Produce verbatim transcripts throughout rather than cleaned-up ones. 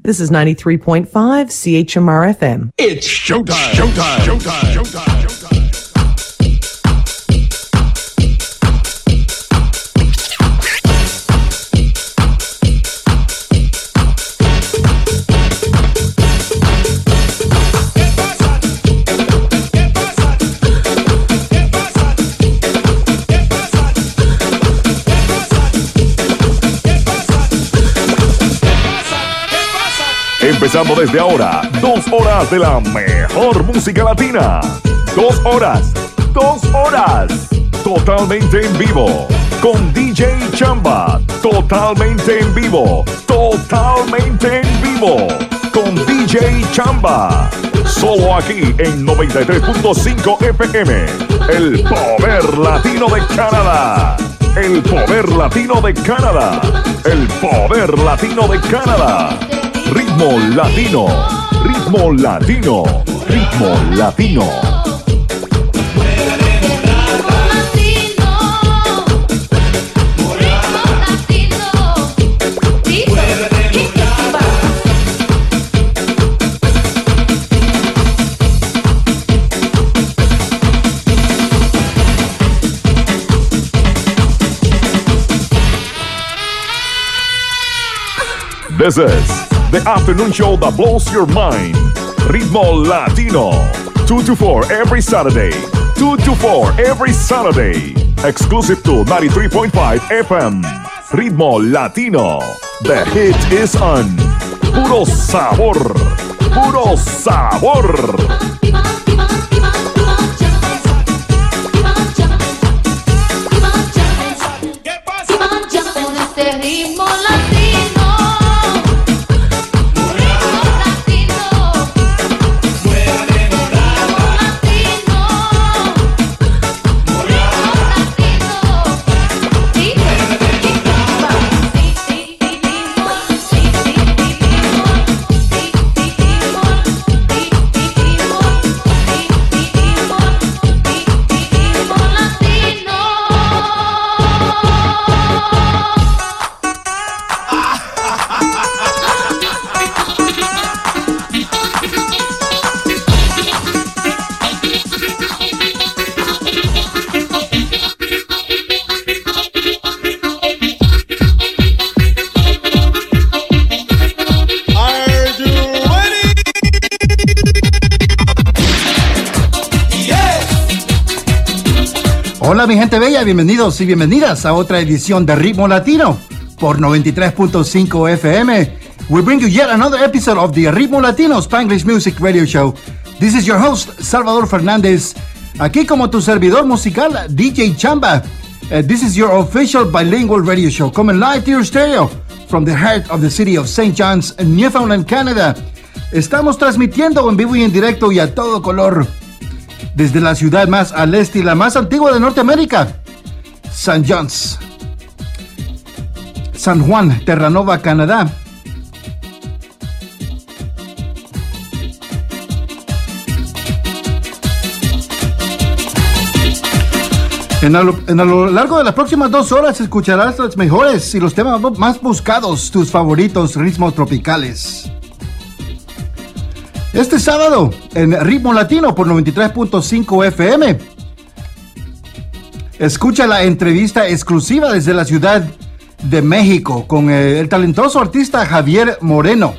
This is ninety-three point five C H M R F M. It's showtime. Showtime. Showtime. Showtime. Showtime. Empezando desde ahora, dos horas de la mejor música latina. Dos horas, dos horas, totalmente en vivo, con D J Chamba, totalmente en vivo, totalmente en vivo, con D J Chamba, solo aquí en noventa y tres punto cinco F M, el poder latino de Canadá. El poder latino de Canadá. El poder latino de Canadá. Ritmo latino, ritmo latino, ritmo latino. This is the afternoon show that blows your mind. Ritmo Latino. two to four every Saturday. two to four every Saturday. Exclusive to ninety-three point five F M. Ritmo Latino. The hit is on. Puro sabor. Puro sabor. Hola mi gente bella, bienvenidos y bienvenidas a otra edición de Ritmo Latino por noventa y tres punto cinco F M. We bring you yet another episode of the Ritmo Latino Spanglish Music Radio Show. This is your host, Salvador Fernández, aquí como tu servidor musical, D J Chamba. Uh, this is your official bilingual radio show, coming live to your stereo from the heart of the city of Saint John's, Newfoundland, Canada. Estamos transmitiendo en vivo y en directo y a todo color desde la ciudad más al este y la más antigua de Norteamérica, Saint John's, San Juan, Terranova, Canadá. En a, lo, en a lo largo de las próximas dos horas escucharás las mejores y los temas más buscados, tus favoritos ritmos tropicales. Este sábado, en Ritmo Latino por noventa y tres punto cinco F M, escucha la entrevista exclusiva desde la Ciudad de México con el talentoso artista Javier Moreno.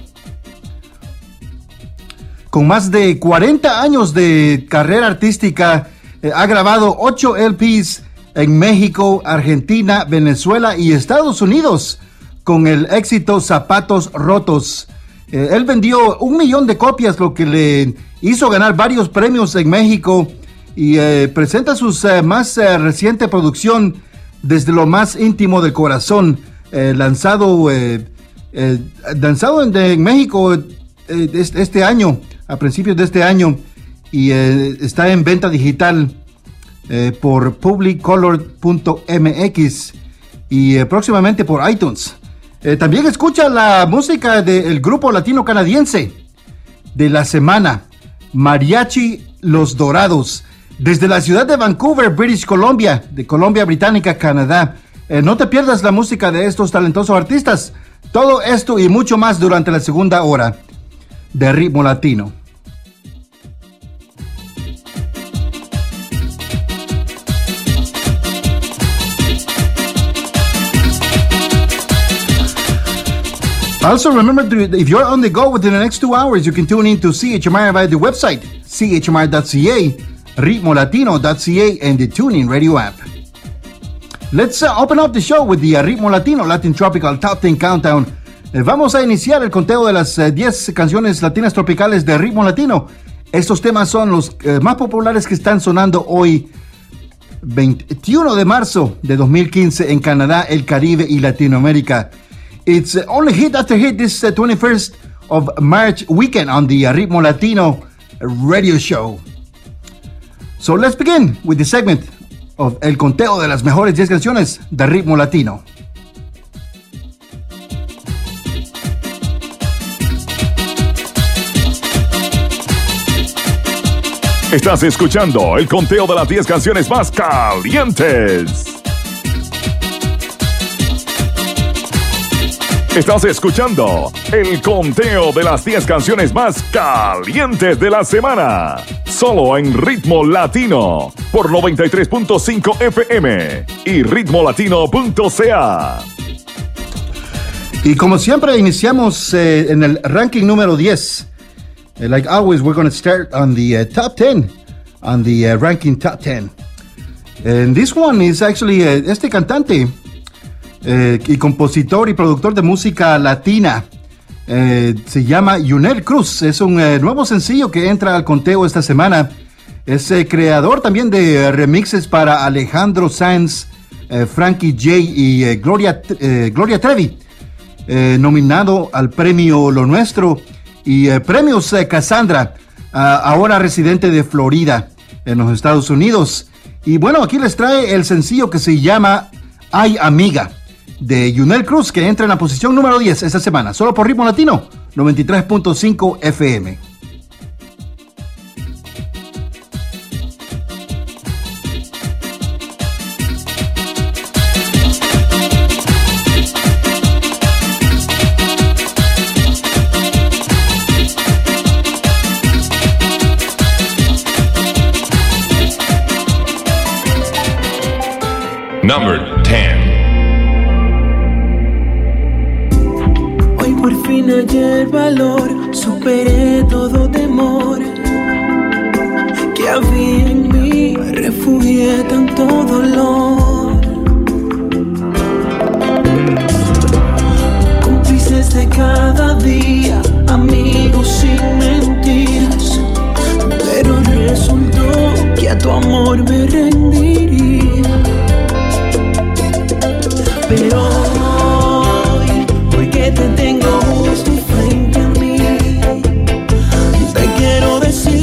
Con más de cuarenta años de carrera artística, eh, ha grabado ocho L Ps en México, Argentina, Venezuela y Estados Unidos con el éxito Zapatos Rotos. Eh, él vendió un millón de copias, lo que le hizo ganar varios premios en México y eh, presenta su eh, más eh, reciente producción Desde lo más íntimo del corazón, eh, lanzado, eh, eh, lanzado en, en México eh, este, este año, a principios de este año, y eh, está en venta digital eh, por publicolor punto m x y eh, próximamente por iTunes. Eh, también escucha la música del grupo latino canadiense de la semana, Mariachi Los Dorados, desde la ciudad de Vancouver, British Columbia, de Columbia Británica, Canadá. Eh, no te pierdas la música de estos talentosos artistas. Todo esto y mucho más durante la segunda hora de Ritmo Latino. Also, remember, to, if you're on the go within the next two hours, you can tune in to C H M R via the website, C H M R dot C A, Ritmo Latino dot C A, and the TuneIn Radio app. Let's uh, open up the show with the uh, Ritmo Latino Latin Tropical Top ten Countdown. Eh, vamos a iniciar el conteo de las uh, diez canciones latinas tropicales de Ritmo Latino. Estos temas son los uh, más populares que están sonando hoy, veintiuno de marzo de dos mil quince, en Canadá, el Caribe y Latinoamérica. It's uh, only hit after hit this uh, twenty-first of March weekend on the uh, Ritmo Latino radio show. So let's begin with the segment of el conteo de las mejores diez canciones de Ritmo Latino. Estás escuchando el conteo de las diez canciones más calientes. Estás escuchando el conteo de las diez canciones más calientes de la semana. Solo en Ritmo Latino por noventa y tres punto cinco F M y ritmo latino punto C A. Y como siempre iniciamos eh, en el ranking número diez. Uh, like always, we're going to start on the uh, top ten, on the uh, ranking top ten. And this one is actually uh, este cantante Eh, y compositor y productor de música latina, eh, se llama Yunel Cruz. Es un eh, nuevo sencillo que entra al conteo esta semana. Es eh, creador también de eh, remixes para Alejandro Sanz, eh, Frankie J y eh, Gloria, eh, Gloria Trevi, eh, nominado al premio Lo Nuestro y eh, premios eh, Cassandra, uh, ahora residente de Florida en los Estados Unidos. Y bueno, aquí les trae el sencillo que se llama Ay Amiga, de Yunel Cruz, que entra en la posición número diez esta semana, solo por Ritmo Latino noventa y tres punto cinco F M. Number ten. Por fin hallé el valor, superé todo temor que había en mí, me refugié tanto dolor. Cómplices de cada día, amigos sin mentiras, pero resultó que a tu amor me rendiría. Pero que te tengo justo frente a mí, te quiero decir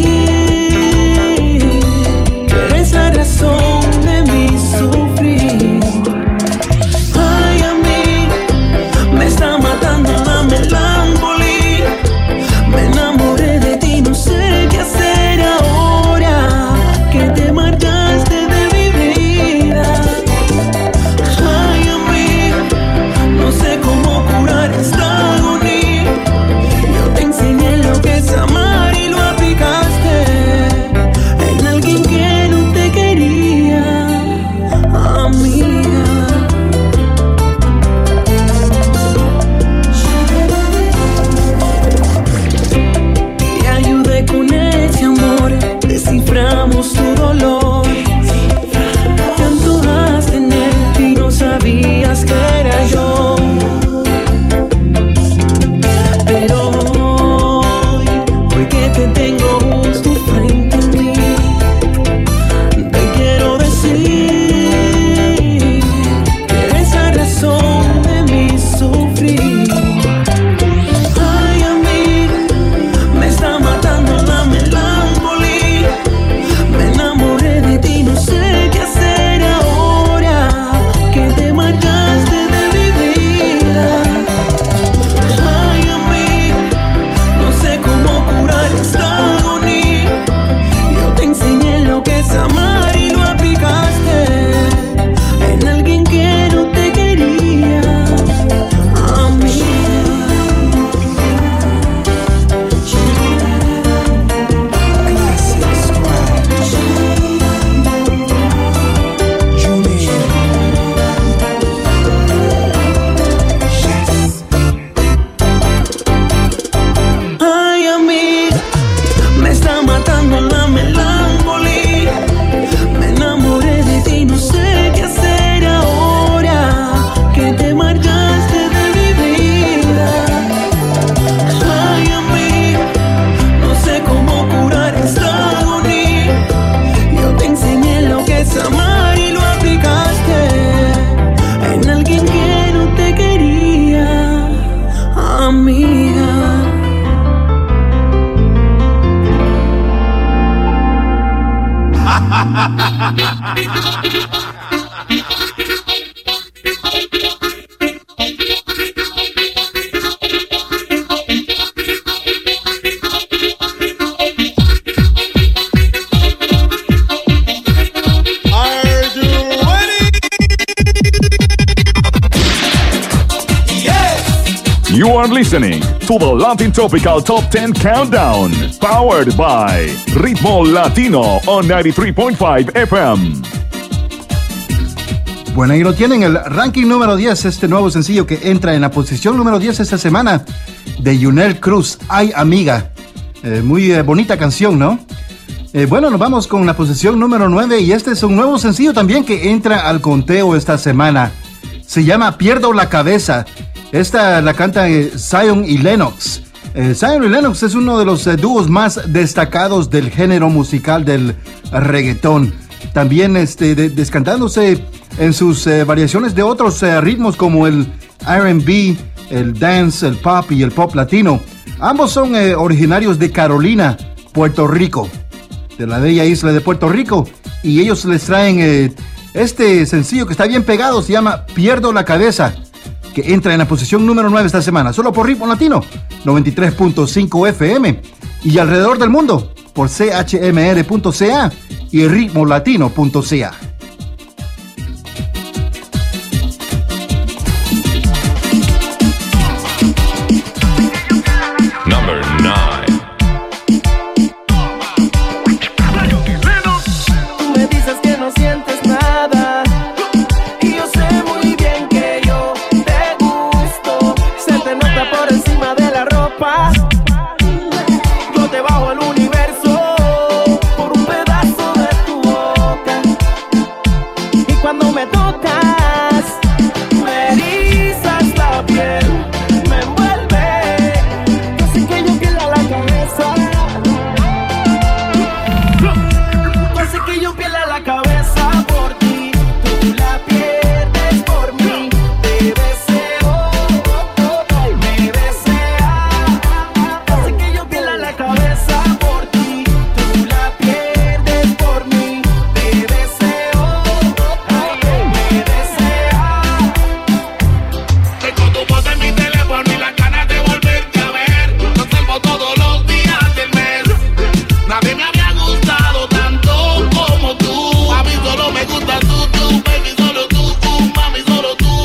que eres la razón de mi sufrir. Ay, a mí me está matando la melancolía, You are listening to the Latin Tropical Top ten Countdown, powered by Ritmo Latino on ninety-three point five F M. Bueno, ahí lo tienen, el ranking número diez, este nuevo sencillo que entra en la posición número diez esta semana, de Yunel Cruz, Ay Amiga. Eh, muy eh, bonita canción, ¿no? Eh, bueno, nos vamos con la posición número nueve, y este es un nuevo sencillo también que entra al conteo esta semana. Se llama Pierdo la Cabeza. Esta la cantan eh, Zion y Lennox. Eh, Zion y Lennox es uno de los eh, dúos más destacados del género musical del reggaetón. También este, de, descantándose en sus eh, variaciones de otros eh, ritmos como el R and B, el dance, el pop y el pop latino. Ambos son eh, originarios de Carolina, Puerto Rico, de la bella isla de Puerto Rico. Y ellos les traen eh, este sencillo que está bien pegado, se llama Pierdo la Cabeza, que entra en la posición número nueve esta semana, solo por Ritmo Latino, noventa y tres punto cinco F M, y alrededor del mundo, por C H M R punto C A y ritmo latino punto C A. Number nine. Tú me dices que no sientes nada, y yo sé muy bien que yo te gusto. Se te nota por encima de la ropa. Yo te bajo al universo por un pedazo de tu boca. Y cuando me tocas, me erizas la piel, me envuelve, así que yo pierda la cabeza. Hace que yo pierda la cabeza por ti, tú la pierdes por mí. Te deseo, me desea. Hace que yo pierda la cabeza por ti, tú la pierdes por mí. Te deseo, me desea. Tengo tu voz en mi teléfono y las ganas de volverte a ver. Lo observo todos los días del mes. Nadie me había gustado tanto como tú. A mí solo me gusta tú, tú, baby, solo tú, uh, mami, solo tú.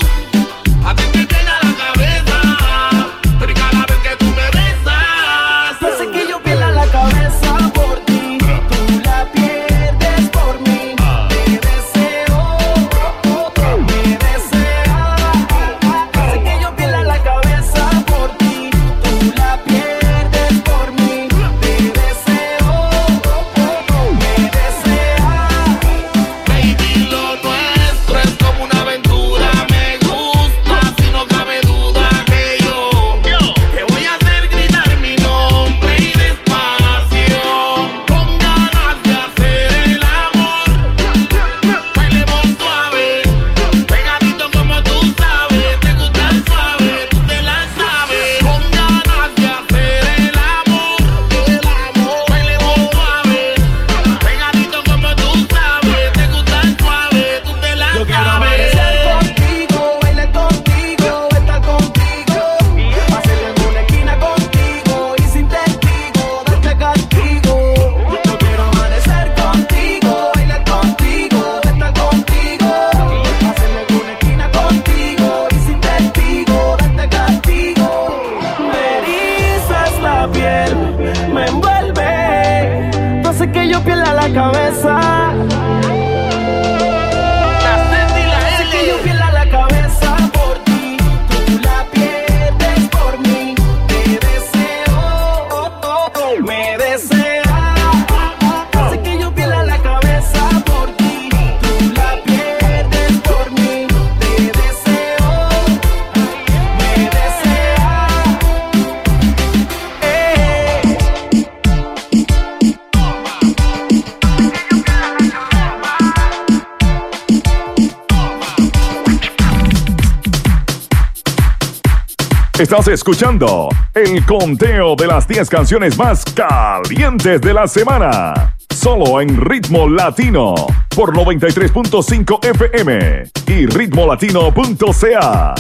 A ti te llena la cabeza, pero cada vez que tú me besas, Hace que yo pierda la cabeza por ti, tú la pierdes por mí. Te deseo, me desea. Hace que yo pierda la cabeza por ti, tú la pierdes por mí. Te deseo, me desea. baby, lo nuestro es como una aventura. Me gusta, si no cabe duda que yo te voy a hacer gritar mi nombre y despacio, con ganas de hacer el amor. Bailemos suave, pegadito como tú sabes. Te gusta el suave, tú te la sabes. Con ganas de hacer el amor, el amor. Bailemos suave, pegadito como tú sabes. Te gusta el suave, tú te la Yo quiero sabes. amanecer contigo, bailar contigo, estar contigo, hacer en una esquina contigo y sin testigo, darte castigo. Yo quiero amanecer contigo, bailar contigo, estar contigo, hacer en una esquina contigo y sin testigo, darte castigo. Me erizas la piel, me envuelve, no hace que yo pierda la cabeza. Hace que yo pierda la cabeza por ti, tú la pierdes por mí. Te deseo, me desea. Hace que yo pierda la cabeza por ti, tú la pierdes por mí. Te deseo, me desea. Eh. Estás escuchando el conteo de las diez canciones más calientes de la semana, solo en Ritmo Latino por noventa y tres punto cinco F M y ritmo latino punto c a.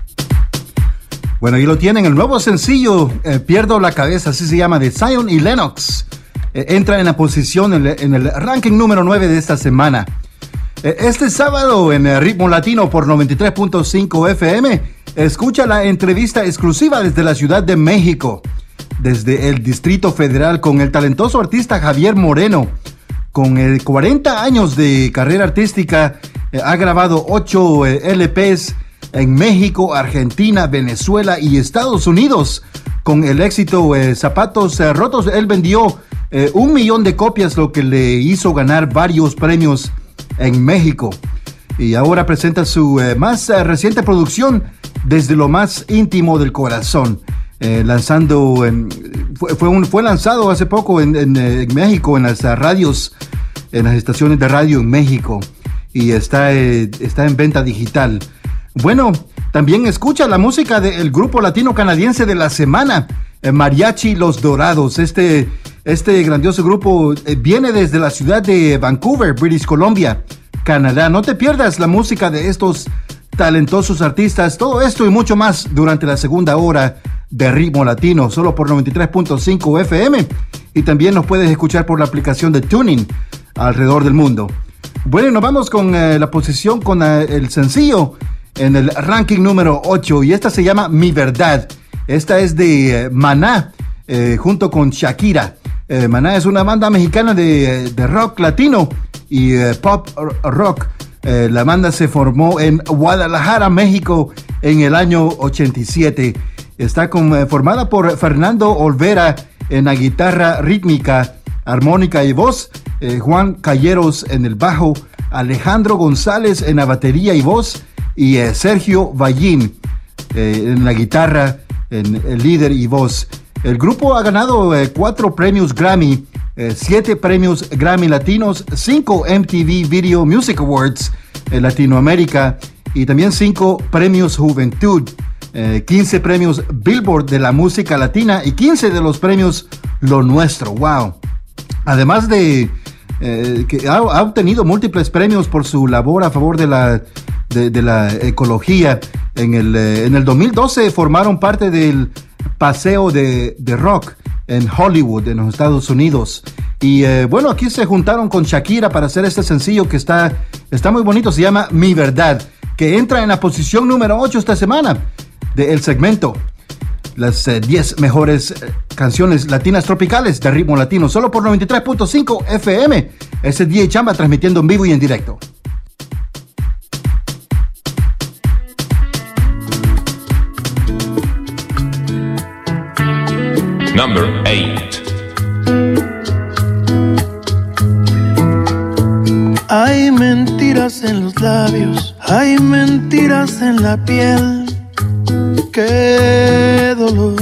Bueno, y lo tienen, el nuevo sencillo, eh, Pierdo la Cabeza, así se llama, de Zion y Lennox. Eh, entra en la posición, en el, en el ranking número nueve de esta semana. Eh, este sábado en eh, Ritmo Latino por noventa y tres punto cinco F M, escucha la entrevista exclusiva desde la Ciudad de México, desde el Distrito Federal, con el talentoso artista Javier Moreno. Con eh, cuarenta años de carrera artística, eh, ha grabado ocho eh, L Ps en México, Argentina, Venezuela y Estados Unidos. Con el éxito eh, Zapatos eh, Rotos, él vendió eh, un millón de copias, lo que le hizo ganar varios premios en México. Y ahora presenta su eh, más eh, reciente producción, Desde lo más íntimo del corazón. Eh, lanzando, eh, fue, fue, un, fue lanzado hace poco en, en, en México, en las uh, radios, en las estaciones de radio en México. Y está, eh, está en venta digital. Bueno, también escucha la música del grupo latino canadiense de la semana, eh, Mariachi Los Dorados. Este, este grandioso grupo eh, viene desde la ciudad de Vancouver, British Columbia, Canadá. No te pierdas la música de estos talentosos artistas. Todo esto y mucho más durante la segunda hora de Ritmo Latino, solo por noventa y tres punto cinco F M. Y también nos puedes escuchar por la aplicación de TuneIn alrededor del mundo. Bueno, nos vamos con eh, la posición, con eh, el sencillo en el ranking número ocho, y esta se llama Mi Verdad. Esta es de eh, Maná, eh, junto con Shakira. Eh, Maná es una banda mexicana de, de rock latino y eh, pop rock. Eh, la banda se formó en Guadalajara, México, en el año ochenta y siete. Está con, eh, formada por Fernando Olvera en la guitarra rítmica, armónica y voz, eh, Juan Calleros en el bajo, Alejandro González en la batería y voz, y eh, Sergio Vallín eh, en la guitarra, en el líder y voz. El grupo ha ganado eh, cuatro premios Grammy, eh, siete premios Grammy Latinos, cinco M T V Video Music Awards en Latinoamérica y también cinco premios Juventud, eh, quince premios Billboard de la música latina y quince de los premios Lo Nuestro. ¡Wow! Además de eh, que ha, ha obtenido múltiples premios por su labor a favor de la De, de la ecología. En el, eh, en el dos mil doce formaron parte del Paseo de, de Rock en Hollywood, en los Estados Unidos. Y eh, bueno, aquí se juntaron con Shakira para hacer este sencillo que está, está muy bonito. Se llama Mi Verdad, que entra en la posición número ocho esta semana del segmento las eh, diez mejores eh, canciones latinas tropicales de ritmo latino, solo por noventa y tres punto cinco F M. Ese es D J Chamba transmitiendo en vivo y en directo. Number eight. Hay mentiras en los labios, hay mentiras en la piel. Qué dolor.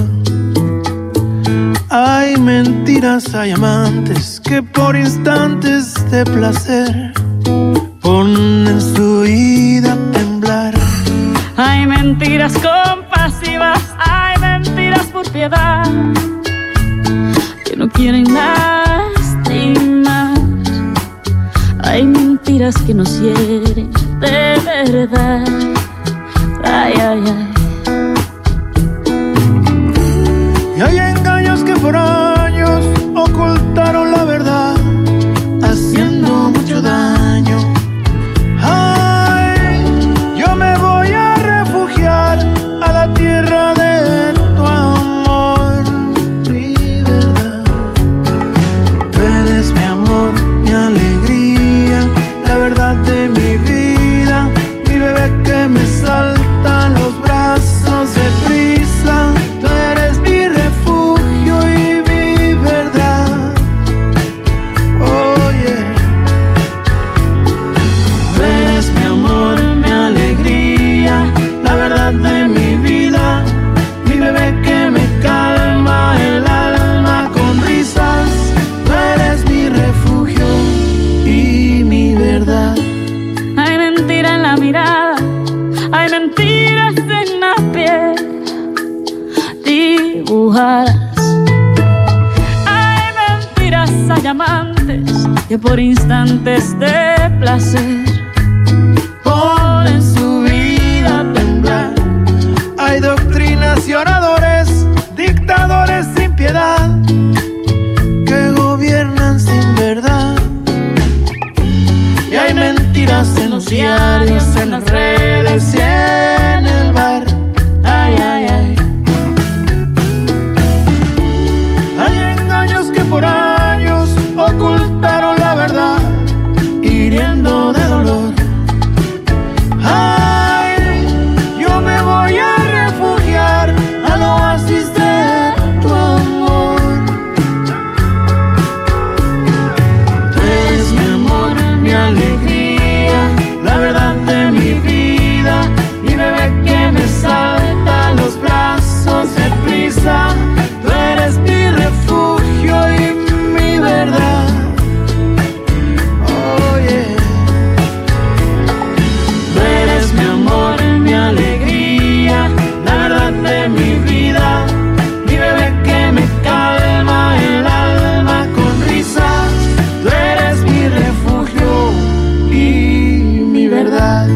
Hay mentiras, hay amantes que por instantes de placer ponen su vida a temblar. Hay mentiras compasivas, hay mentiras por piedad, que no quieren lastimar. Hay mentiras que nos hieren de verdad. Ay, ay, ay. Y hay engaños que por años ocultaron la verdad, haciendo mucho daño. Ay, yo me voy a refugiar a la tierra de tu amor. Mi verdad, tú eres mi amor, mi alegría, la verdad de mi vida, mi bebé que me salta en los brazos de prisa. Tú eres mi refugio y mi verdad. Oh yeah. Tú eres mi amor, mi alegría, la verdad de mi vida, mi bebé que me calma el alma con risas. Tú eres mi refugio y mi verdad. Hay mentira en la mirada, hay mentiras en la piel dibujadas. Hay mentiras, hay amantes amantes que por instantes de placer ponen su vida a temblar. Hay doctrinas y oradores, dictadores sin piedad, que gobiernan sin verdad. Y hay mentiras en los diarios, en las redes y en el bar. Ay, ay, ay. Hay engaños que por años ocultaron la verdad, hiriendo de dolor. Ay, yo me voy a refugiar al oasis de tu amor. Tú eres mi amor, mi alegría, la verdad de mi vida, mi bebé que me salta a los brazos de prisa. Tú eres mi refugio y mi verdad. Oh, yeah. Tú eres mi amor, mi alegría, la verdad de mi vida, mi bebé que me calma el alma con risas. Tú eres mi refugio y mi verdad.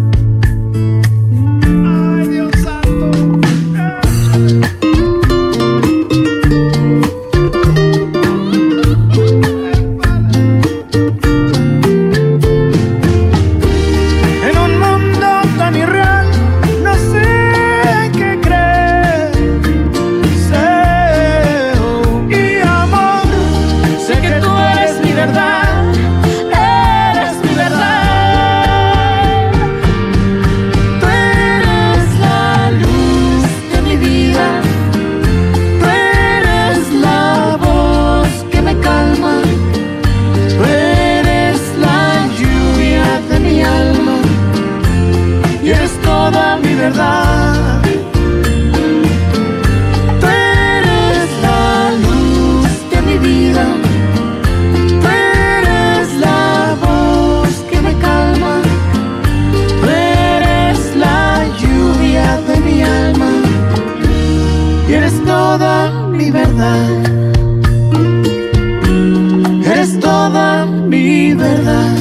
Ay, Dios santo. En un mundo tan irreal, no sé qué creer. Sé, oh, y amor, Sé que tú eres mi verdad, eres mi verdad. Tú eres la luz de mi vida, tú eres la voz que me calma, tú eres la lluvia de mi alma y eres toda mi verdad. Tú eres la luz de mi vida, tú eres la voz que me calma, tú eres la lluvia de mi alma Y eres toda mi verdad. Eres toda mi verdad.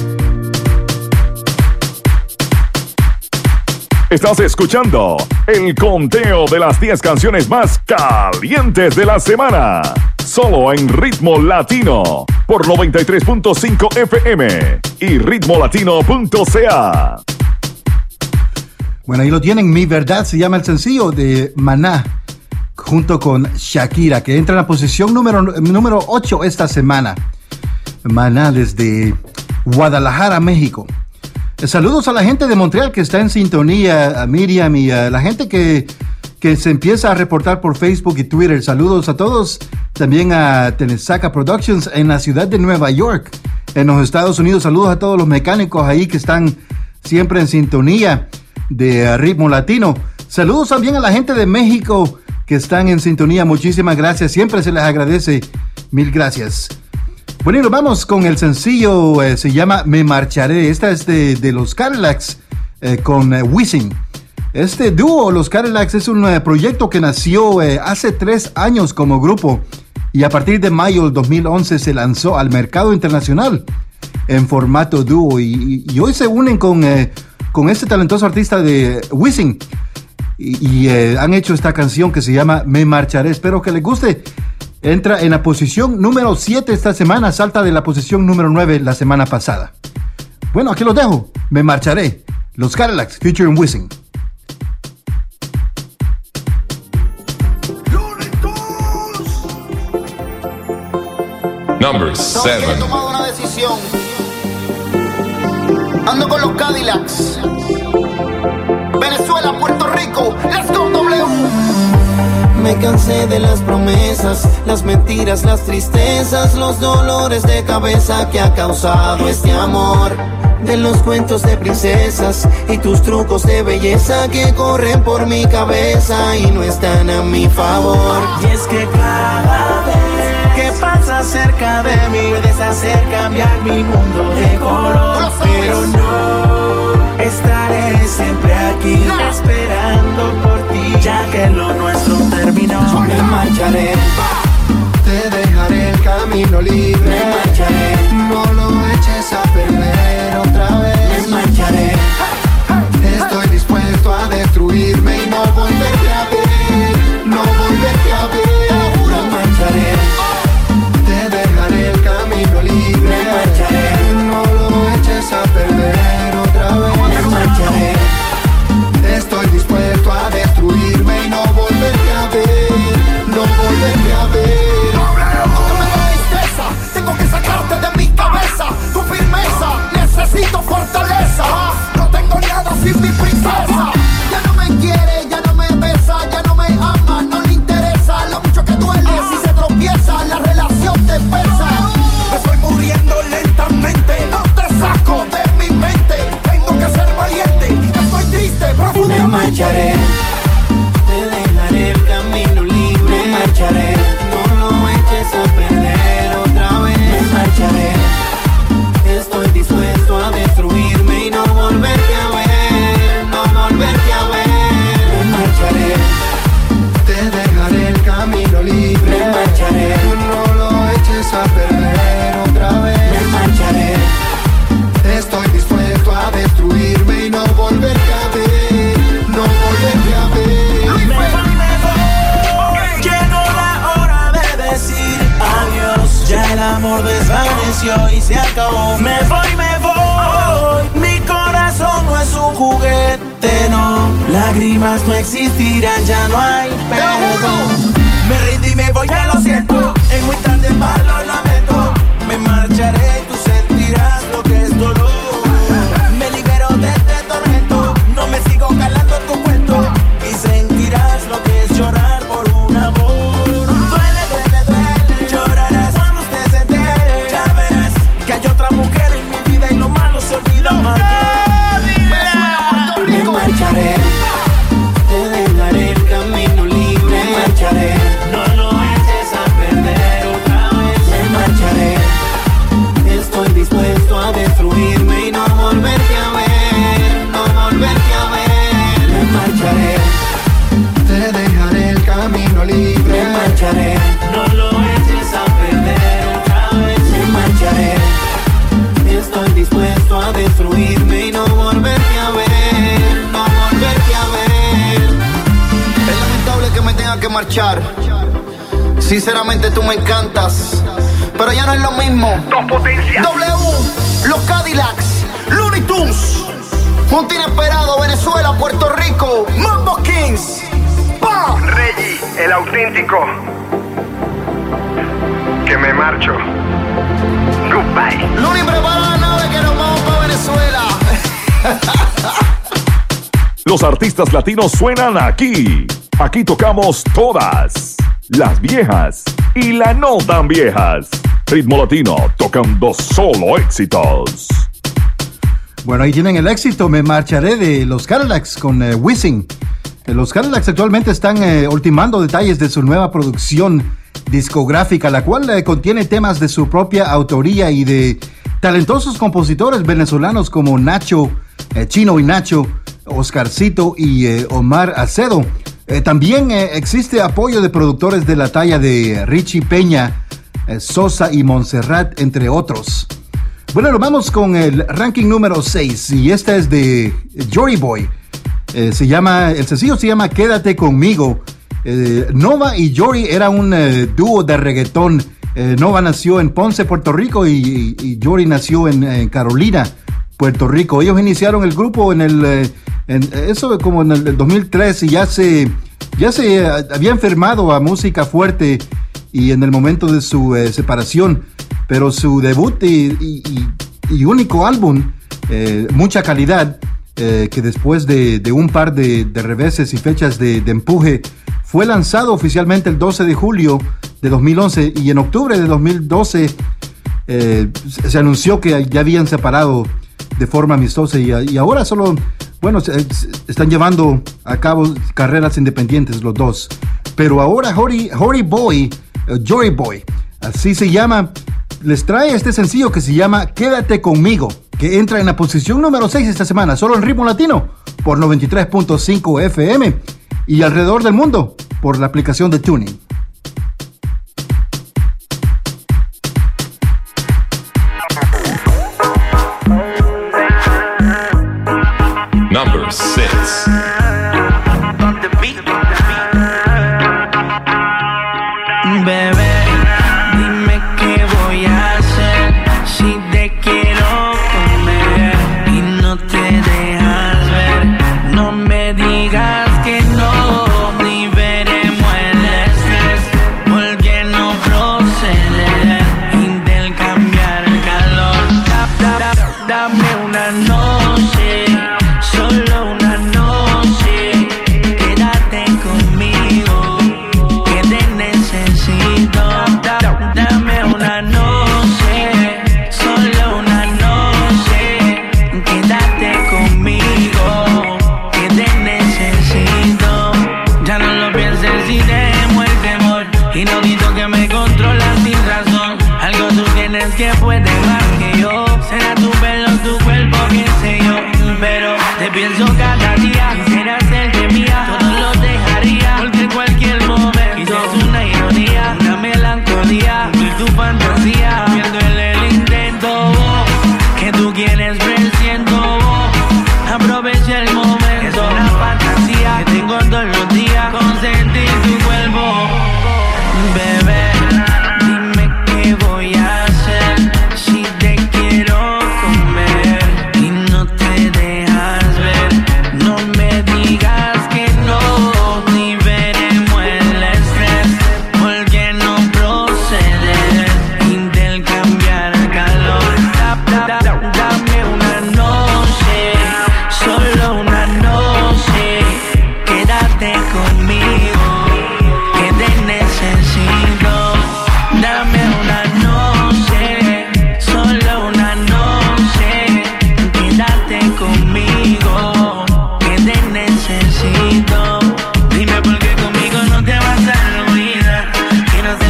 Estás escuchando el conteo de las diez canciones más calientes de la semana. Solo en Ritmo Latino por noventa y tres punto cinco F M y ritmo latino punto c a. Bueno, ahí lo tienen. Mi verdad se llama el sencillo de Maná, junto con Shakira, que entra en la posición número, número ocho esta semana. Maná desde Guadalajara, México. Saludos a la gente de Montreal que está en sintonía, a Miriam y a la gente que, que se empieza a reportar por Facebook y Twitter. Saludos a todos. También a Tenesaca Productions en la ciudad de Nueva York, en los Estados Unidos. Saludos a todos los mecánicos ahí que están siempre en sintonía de Ritmo Latino. Saludos también a la gente de México que están en sintonía. Muchísimas gracias. Siempre se les agradece. Mil gracias. Bueno, y nos vamos con el sencillo, eh, se llama Me Marcharé. Esta es de, de los Cadillacs eh, con eh, Wisin. Este dúo, los Cadillacs, es un eh, proyecto que nació eh, hace tres años como grupo y a partir de mayo del dos mil once se lanzó al mercado internacional en formato dúo y, y, y hoy se unen con, eh, con este talentoso artista de Wisin y, y eh, han hecho esta canción que se llama Me Marcharé. Espero que les guste. Entra en la posición número siete esta semana, salta de la posición número nueve la semana pasada. Bueno, aquí los dejo. Me Marcharé. Los Cadillacs, featuring Wisin. Number He seven. tomado una decisión. Ando con los Cadillacs. Venezuela, Puerto Rico, let's go W. Me cansé de las promesas, las mentiras, las tristezas, los dolores de cabeza que ha causado este amor. De los cuentos de princesas y tus trucos de belleza que corren por mi cabeza y no están a mi favor. Y es que cada vez que pasas cerca de mí puedes hacer cambiar mi mundo de color, pero no estaré siempre aquí esperando por ti, ya que lo nuestro terminó. Me marcharé, te dejaré el camino libre. Me marcharé. amor desvaneció y se acabó. Me voy, me voy. Mi corazón no es un juguete, no. Lágrimas no existirán, ya no hay perdón. Me rindo y me voy, ya lo siento. Es muy tarde para lo lamento. Me marcharé y tú sentirás lo que es dolor. Me libero de este tormento. No me sigo calando en tu cuento. Y sentirás lo que es llorar por un amor. Duele, duele, duele. Llorarás cuando usted se entere. Ya verás que hay otra mujer en mi vida y lo malo se olvida más. Me marcharé. Te dejaré el camino libre. Me marcharé. No lo eches a perder otra vez. Me marcharé. Estoy dispuesto a destruirme y no volverte a ver. No volverte a ver. Me marcharé. Te dejaré el camino libre. Me marcharé. No lo eches a perder otra vez. Me marcharé. Estoy dispuesto a destruirme y no volverte a ver. No volverte a ver. Es lamentable que me tenga que marchar. Sinceramente tú me encantas, pero ya no es lo mismo. Dos potencias. W, los Cadillacs, Looney Tunes, Junto Inesperado, Venezuela, Puerto Rico, Mambo Kings. ¡Pah! Reggie, el auténtico. Que me marcho. Goodbye. Looney, prepara la nave que nos vamos para Venezuela. Los artistas latinos suenan aquí. Aquí tocamos todas, las viejas y las no tan viejas. Ritmo Latino, tocando solo éxitos. Bueno, ahí tienen el éxito. Me marcharé de los Cadillacs con eh, Wisin. Eh, los Cadillacs actualmente están eh, ultimando detalles de su nueva producción discográfica, la cual eh, contiene temas de su propia autoría y de talentosos compositores venezolanos como Nacho, eh, Chino y Nacho, Oscarcito y eh, Omar Acedo. Eh, también eh, existe apoyo de productores de la talla de Richie Peña, eh, Sosa y Montserrat, entre otros. Bueno, nos vamos con el ranking número seis y esta es de Jory Boy. Eh, se llama, el sencillo se llama Quédate Conmigo. Eh, Nova y Jory era un eh, dúo de reggaetón. Eh, Nova nació en Ponce, Puerto Rico y, y, y Jory nació en, en Carolina, Puerto Rico. Ellos iniciaron el grupo en el... Eh, En, eso como en el dos mil tres y ya se ya se uh, habían firmado a música fuerte y en el momento de su eh, separación, pero su debut y, y, y, y único álbum, eh, Mucha Calidad, eh, que después de, de un par de, de reveses y fechas de, de empuje, fue lanzado oficialmente el doce de julio de dos mil once y en octubre de dos mil doce eh, se anunció que ya habían separado de forma amistosa y, y ahora solo, bueno, están llevando a cabo carreras independientes los dos. Pero ahora Jory, Jory Boy, uh, Jory Boy, así se llama, les trae este sencillo que se llama Quédate Conmigo, que entra en la posición número seis esta semana, solo en Ritmo Latino, por noventa y tres punto cinco F M y alrededor del mundo por la aplicación de TuneIn. Number six. Bebé, dime qué voy a hacer si te quiero comer y no te dejas ver. No me digas que no, liberemos el estrés porque no procede intercambiar el calor. Da, da, da, dame una noche, solo una noche, quédate conmigo, que te necesito.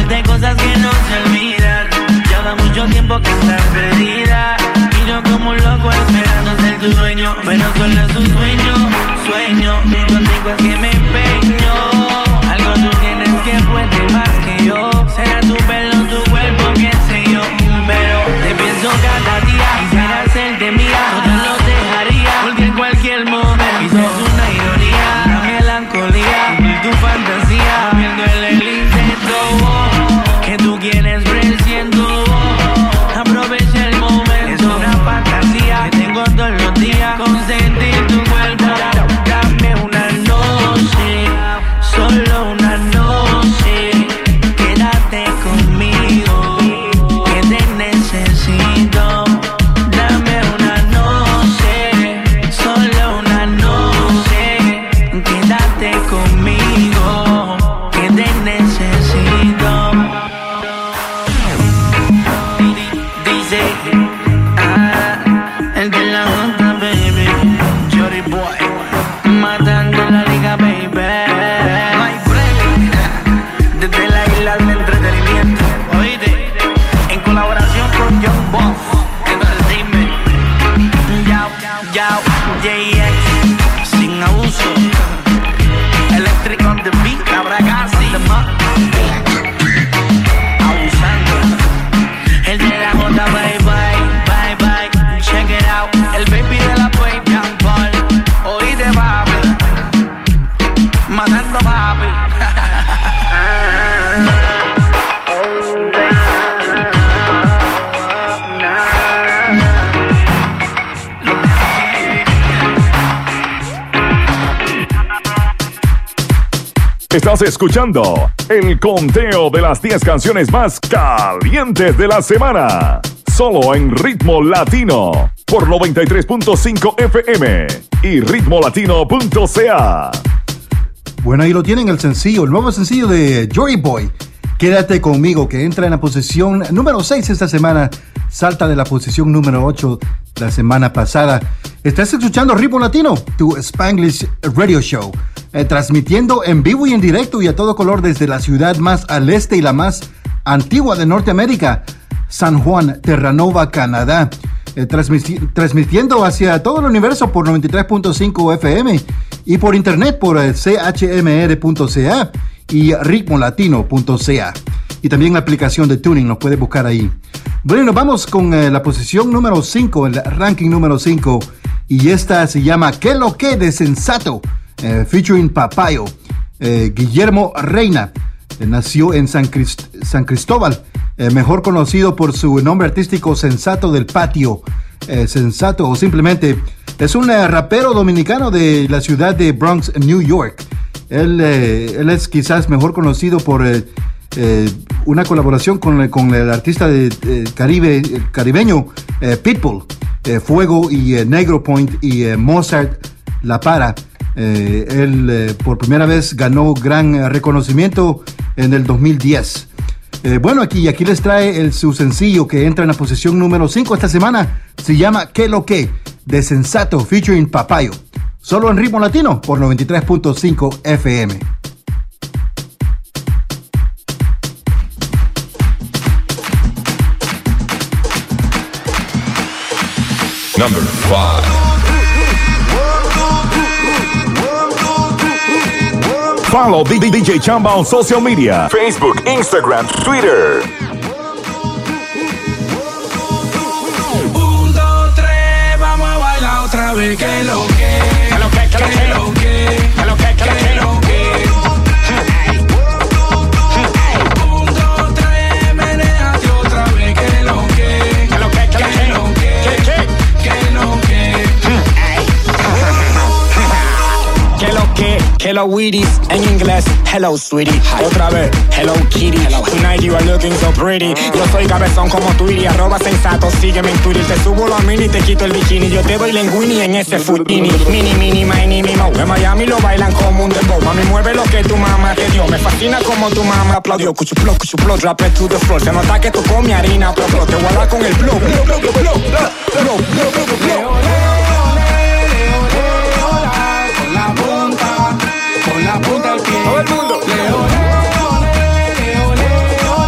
de cosas que no se olvidan. Lleva mucho tiempo que estás perdida. Y yo como un loco esperando ser tu dueño, pero solo es un sueño, sueño. Y contigo es que me empeño. Algo tú tienes que puede más que yo. Será tu pelo, tu cuerpo, qué sé yo. Pero te pienso cada día. Quisiera hacerte mía, no lo dejaría, porque en cualquier momento. Y sos una ironía, una melancolía, y tu fantasía, viendo el intento que tú quieres presiento. Aprovecha el momento, es una fantasía que tengo todos los días. Consentir tu cuerpo, dame una noche, solo una noche. Quédate conmigo, que te necesito. Dame una noche, solo una noche. Quédate conmigo, que te necesito. Dice, ah, el de la nota, baby. Jory Boy, matando la liga, baby. No hay break, desde la isla del entretenimiento. Oíste, en colaboración con John Boss. ¿Qué tal? Dime. Yao, yao, J X, sin abuso. Electric on the beat, Abragasi, the mug. Abusando. El de la J, bye bye, bye bye. Check it out. El baby de la Play, Young Paul. Oíste, papi. Matando, papi. Estás escuchando el conteo de las diez canciones más calientes de la semana. Solo en Ritmo Latino por noventa y tres punto cinco F M y ritmo latino punto c a. Bueno, ahí lo tienen, el sencillo, el nuevo sencillo de Jory Boy, Quédate conmigo, que entra en la posición número seis esta semana, salta de la posición número ocho la semana pasada. Estás escuchando Ritmo Latino, tu Spanglish Radio Show, eh, transmitiendo en vivo y en directo y a todo color desde la ciudad más al este y la más antigua de Norteamérica, San Juan, Terranova, Canadá. Eh, transmiti- transmitiendo hacia todo el universo por noventa y tres punto cinco F M y por internet por eh, c h m r punto c a y ritmo latino punto c a, y también la aplicación de Tuning, nos puede buscar ahí. Bueno, nos vamos con eh, la posición número cinco, el ranking número cinco, y esta se llama ¿Qué lo que de Sensato? Eh, featuring Papayo. eh, Guillermo Reina eh, nació en San, Crist- San Cristóbal, Eh, mejor conocido por su nombre artístico Sensato del Patio. Eh, Sensato, o simplemente, es un eh, rapero dominicano de la ciudad de Bronx, New York. Él, eh, él es quizás mejor conocido por eh, eh, una colaboración con, con el artista de, eh, Caribe, el caribeño eh, Pitbull, eh, Fuego y eh, Negro Point y eh, Mozart La Para. Eh, él eh, por primera vez ganó gran eh, reconocimiento en el dos mil diez. Eh, bueno, aquí, aquí les trae el, su sencillo que entra en la posición número cinco esta semana. Se llama ¿Qué lo que? De Sensato, featuring Papayo. Solo en Ritmo Latino por noventa y tres punto cinco F M. Number five. Follow D J Chamba on social media, Facebook, Instagram, Twitter. Un, dos, tres, vamos a bailar otra vez. Que lo que, que lo que, que lo que, que lo que, que lo que, que lo que. Un, dos, tres, menéate otra vez. Que lo que, que lo que, que lo que, que lo que. Que lo que, que lo Wheaties, en inglés, hello sweetie. Otra vez, hello kitty. Tonight you are looking so pretty. Yo soy cabezón como Tweety, arroba Sensato, sígueme en Twitter. Te subo los mini y te quito el bikini. Yo te doy linguini en ese futini. Mini, mini, mini, mi mo. En Miami lo bailan como un dembow. Mami, mueve lo que tu mamá te dio. Me fascina como tu mamá aplaudió. Cuchuplo, cuchuplo, drop it to the floor. Se nota que tú comes harina, pero pero te voy a dar con el blow, blow, blow, blow, blow, blow, blow, blow, blow. Con la punta al pie. Todo el mundo. Leo, leo, leo, leo,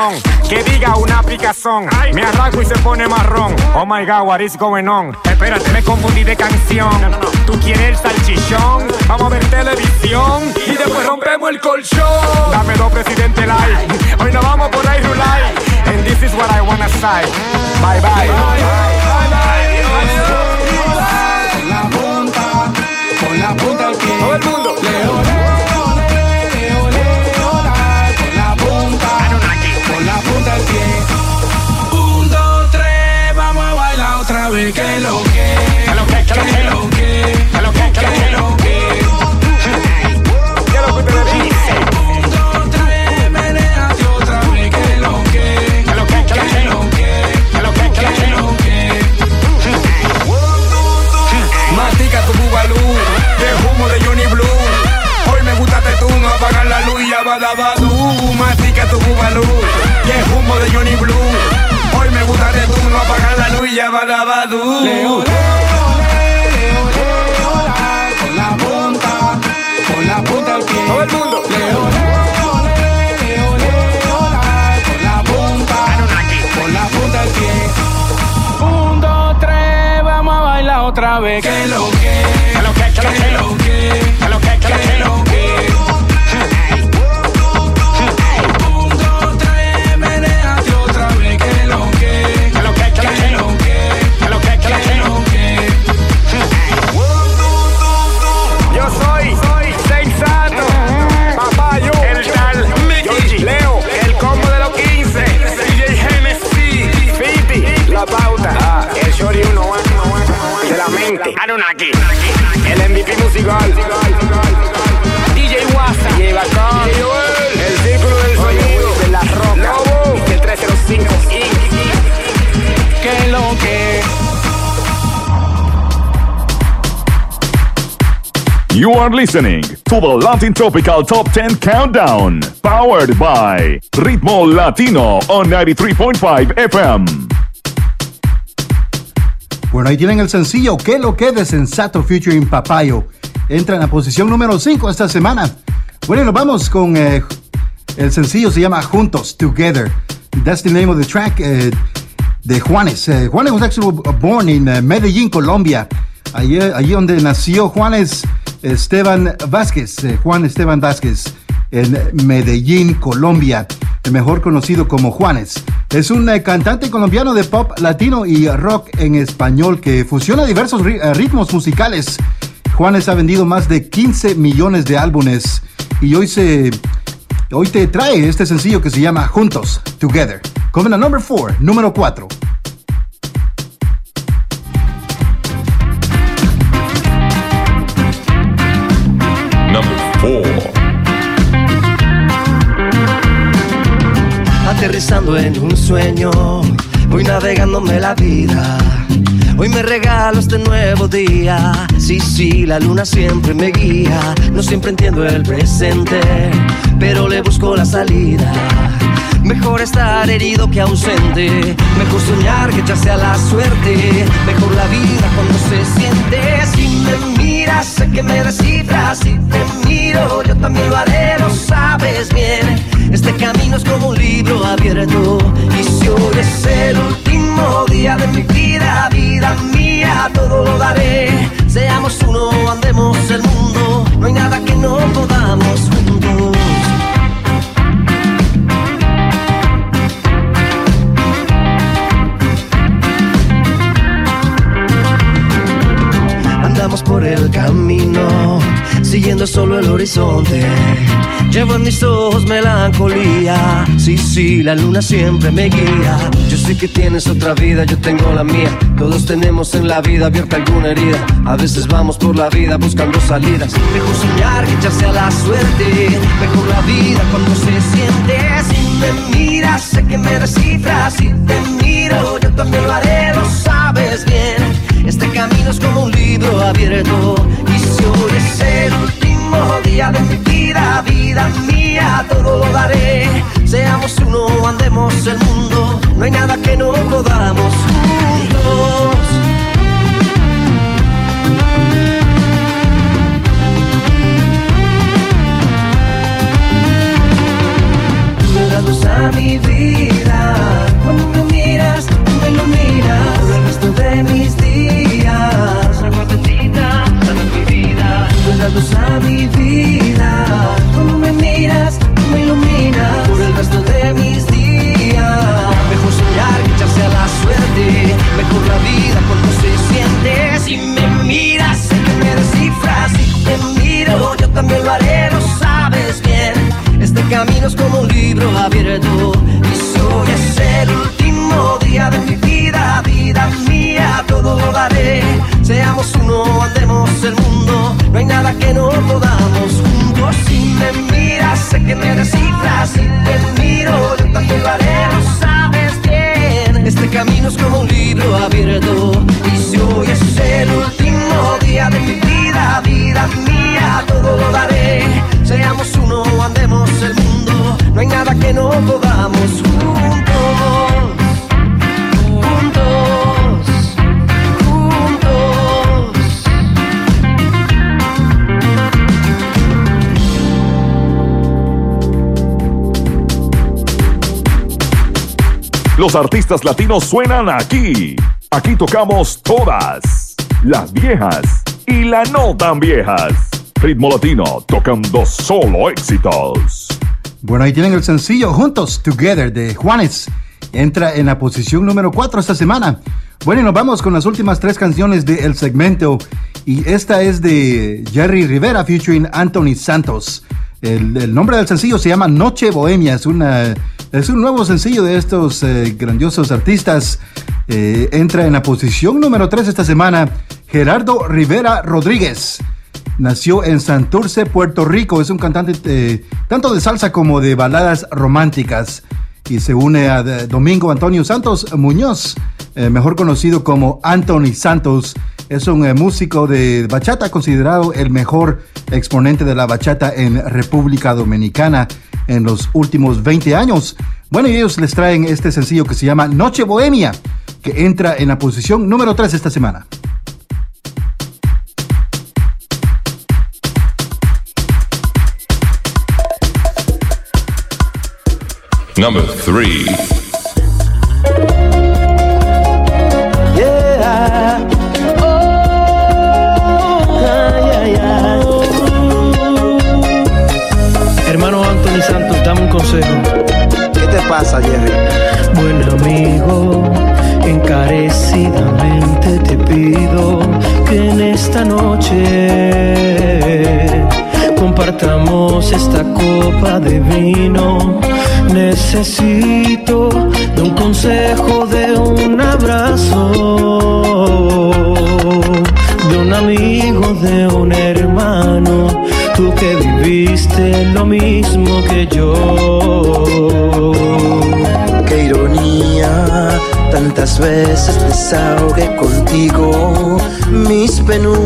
picazón. Que diga una picazón. Me arranco y se pone marrón. Oh my God, what is going on? Espérate, me confundí de canción. ¿Tú quieres el salchichón? Vamos a ver televisión y después rompemos el colchón. Dame dos presidente live. Hoy nos vamos por ahí rulay. And this is what I wanna say. Bye bye. Con la punta, con la punta al pie. Todo el mundo. Le olé, olé, le olé, olá. Con la punta, con la punta al pie. Un, dos, tres, vamos a bailar otra vez. Que lo que, que lo que, que lo que, que lo que, que lo que, que lo que. ¿Qué lo que te dice? Un, dos, tres, menéate otra vez. Que lo que, que lo que, que lo que, que lo que, que lo que. Mastica tu bubalú, de humo de Johnny Blue. Hoy me gustaste tú, no apagar la luz y abadabadú. Mastica tu bubalú, de humo de Johnny Blue. Hoy me gustaste tú, no apagar la luz y abadabadú. Le olé, olé, le olé, olá. Con la punta, con la punta al pie. Todo el mundo. Le olé, olé, le olé, olá. Con la punta, con la punta al pie. Un, dos, tres, vamos a bailar otra vez. Que lo que, Que lo que, que lo que lo que, que lo que, que lo que lo que. Un, dos, tres, menéate otra vez. Que lo que, que lo que, que lo que lo que, que lo que, que que lo lo que. Yo soy, soy sensato, papayo, el tal Georgie, Leo, el combo de los quince, D J Genesis, Fiti, La Pauta, el Shorty uno de la mente, Anunnaki, el M V P musical, D J Wasa, D J Bacán, el círculo del sonido, de la roca, el trescientos cinco Inc. Que lo que. You are listening to the Latin Tropical Top ten Countdown, powered by Ritmo Latino on ninety-three point five F M. Bueno, ahí tienen el sencillo ¿Qué lo que de Sensato featuring Papayo? Entra en la posición número cinco esta semana. Bueno, y nos vamos con eh, el sencillo, se llama Juntos, Together. That's the name of the track eh, de Juanes. Eh, Juanes was actually born in uh, Medellín, Colombia. Allí, allí donde nació Juanes Esteban Vázquez, eh, Juan Esteban Vázquez, en Medellín, Colombia, mejor conocido como Juanes. Es un eh, cantante colombiano de pop latino y rock en español que fusiona diversos ri- eh, ritmos musicales. Juanes ha vendido más de quince millones de álbumes y hoy, se, hoy te trae este sencillo que se llama Juntos, Together. Coming a number four, número cuatro. Number four. Aterrizando en un sueño, voy navegándome la vida. Hoy me regalo este nuevo día. Sí, sí, la luna siempre me guía. No siempre entiendo el presente, pero le busco la salida. Mejor estar herido que ausente. Mejor soñar que echarse a la suerte. Mejor la vida cuando se siente. Si me miras, sé que me descifras. Si te miro, yo también lo haré, lo sabes bien. Este camino es como un libro abierto. Y si hoy es el último día de mi vida, vida mía, todo lo daré. Seamos uno, andemos el mundo. No hay nada que no podamos juntos. Andamos por el camino, siguiendo solo el horizonte. Llevo en mis ojos melancolía. Sí, sí, la luna siempre me guía. Yo sé que tienes otra vida, yo tengo la mía. Todos tenemos en la vida abierta alguna herida. A veces vamos por la vida buscando salidas. Mejor soñar que echarse a la suerte. Mejor la vida cuando se siente. Si me miras, sé que me descifras. Si te miro, yo también lo haré, lo sabes bien. Este camino es como un libro abierto. Y si hoy es el último día de mi vida, vida mía, todo lo daré. Seamos uno, andemos el mundo. No hay nada que no podamos juntos. Tú le das luz a mi vida. abierto. Y si hoy es el último día de mi vida, vida mía, todo lo daré. Seamos uno, andemos el mundo, no hay nada que no podamos juntos, juntos, juntos. Los artistas latinos suenan aquí. Aquí tocamos todas, las viejas y las no tan viejas. Ritmo Latino, tocando solo éxitos. Bueno, ahí tienen el sencillo Juntos, Together, de Juanes. Entra en la posición número cuatro esta semana. Bueno, y nos vamos con las últimas tres canciones del segmento. Y esta es de Jerry Rivera featuring Anthony Santos. El, el nombre del sencillo se llama Noche Bohemia. Es, una, es un nuevo sencillo de estos eh, grandiosos artistas. Eh, entra en la posición número tres esta semana Gerardo Rivera Rodríguez. Nació en Santurce, Puerto Rico. Es un cantante eh, tanto de salsa como de baladas románticas. Y se une a eh, Domingo Antonio Santos Muñoz, eh, mejor conocido como Anthony Santos. Es un eh, músico de bachata, considerado el mejor exponente de la bachata en República Dominicana en los últimos veinte años. Bueno, y ellos les traen este sencillo que se llama Noche Bohemia, que entra en la posición número tres esta semana. Number three. Yeah. Oh, yeah, yeah. Hermano Anthony Santos, dame un consejo. ¿Qué te pasa, Jerry? Buen amigo, encarecidamente te pido que en esta noche compartamos esta copa de vino. Necesito de un consejo, de un abrazo, de un amigo, de un hermano. Tú que viviste lo mismo que yo. Qué ironía, tantas veces desahogué contigo mis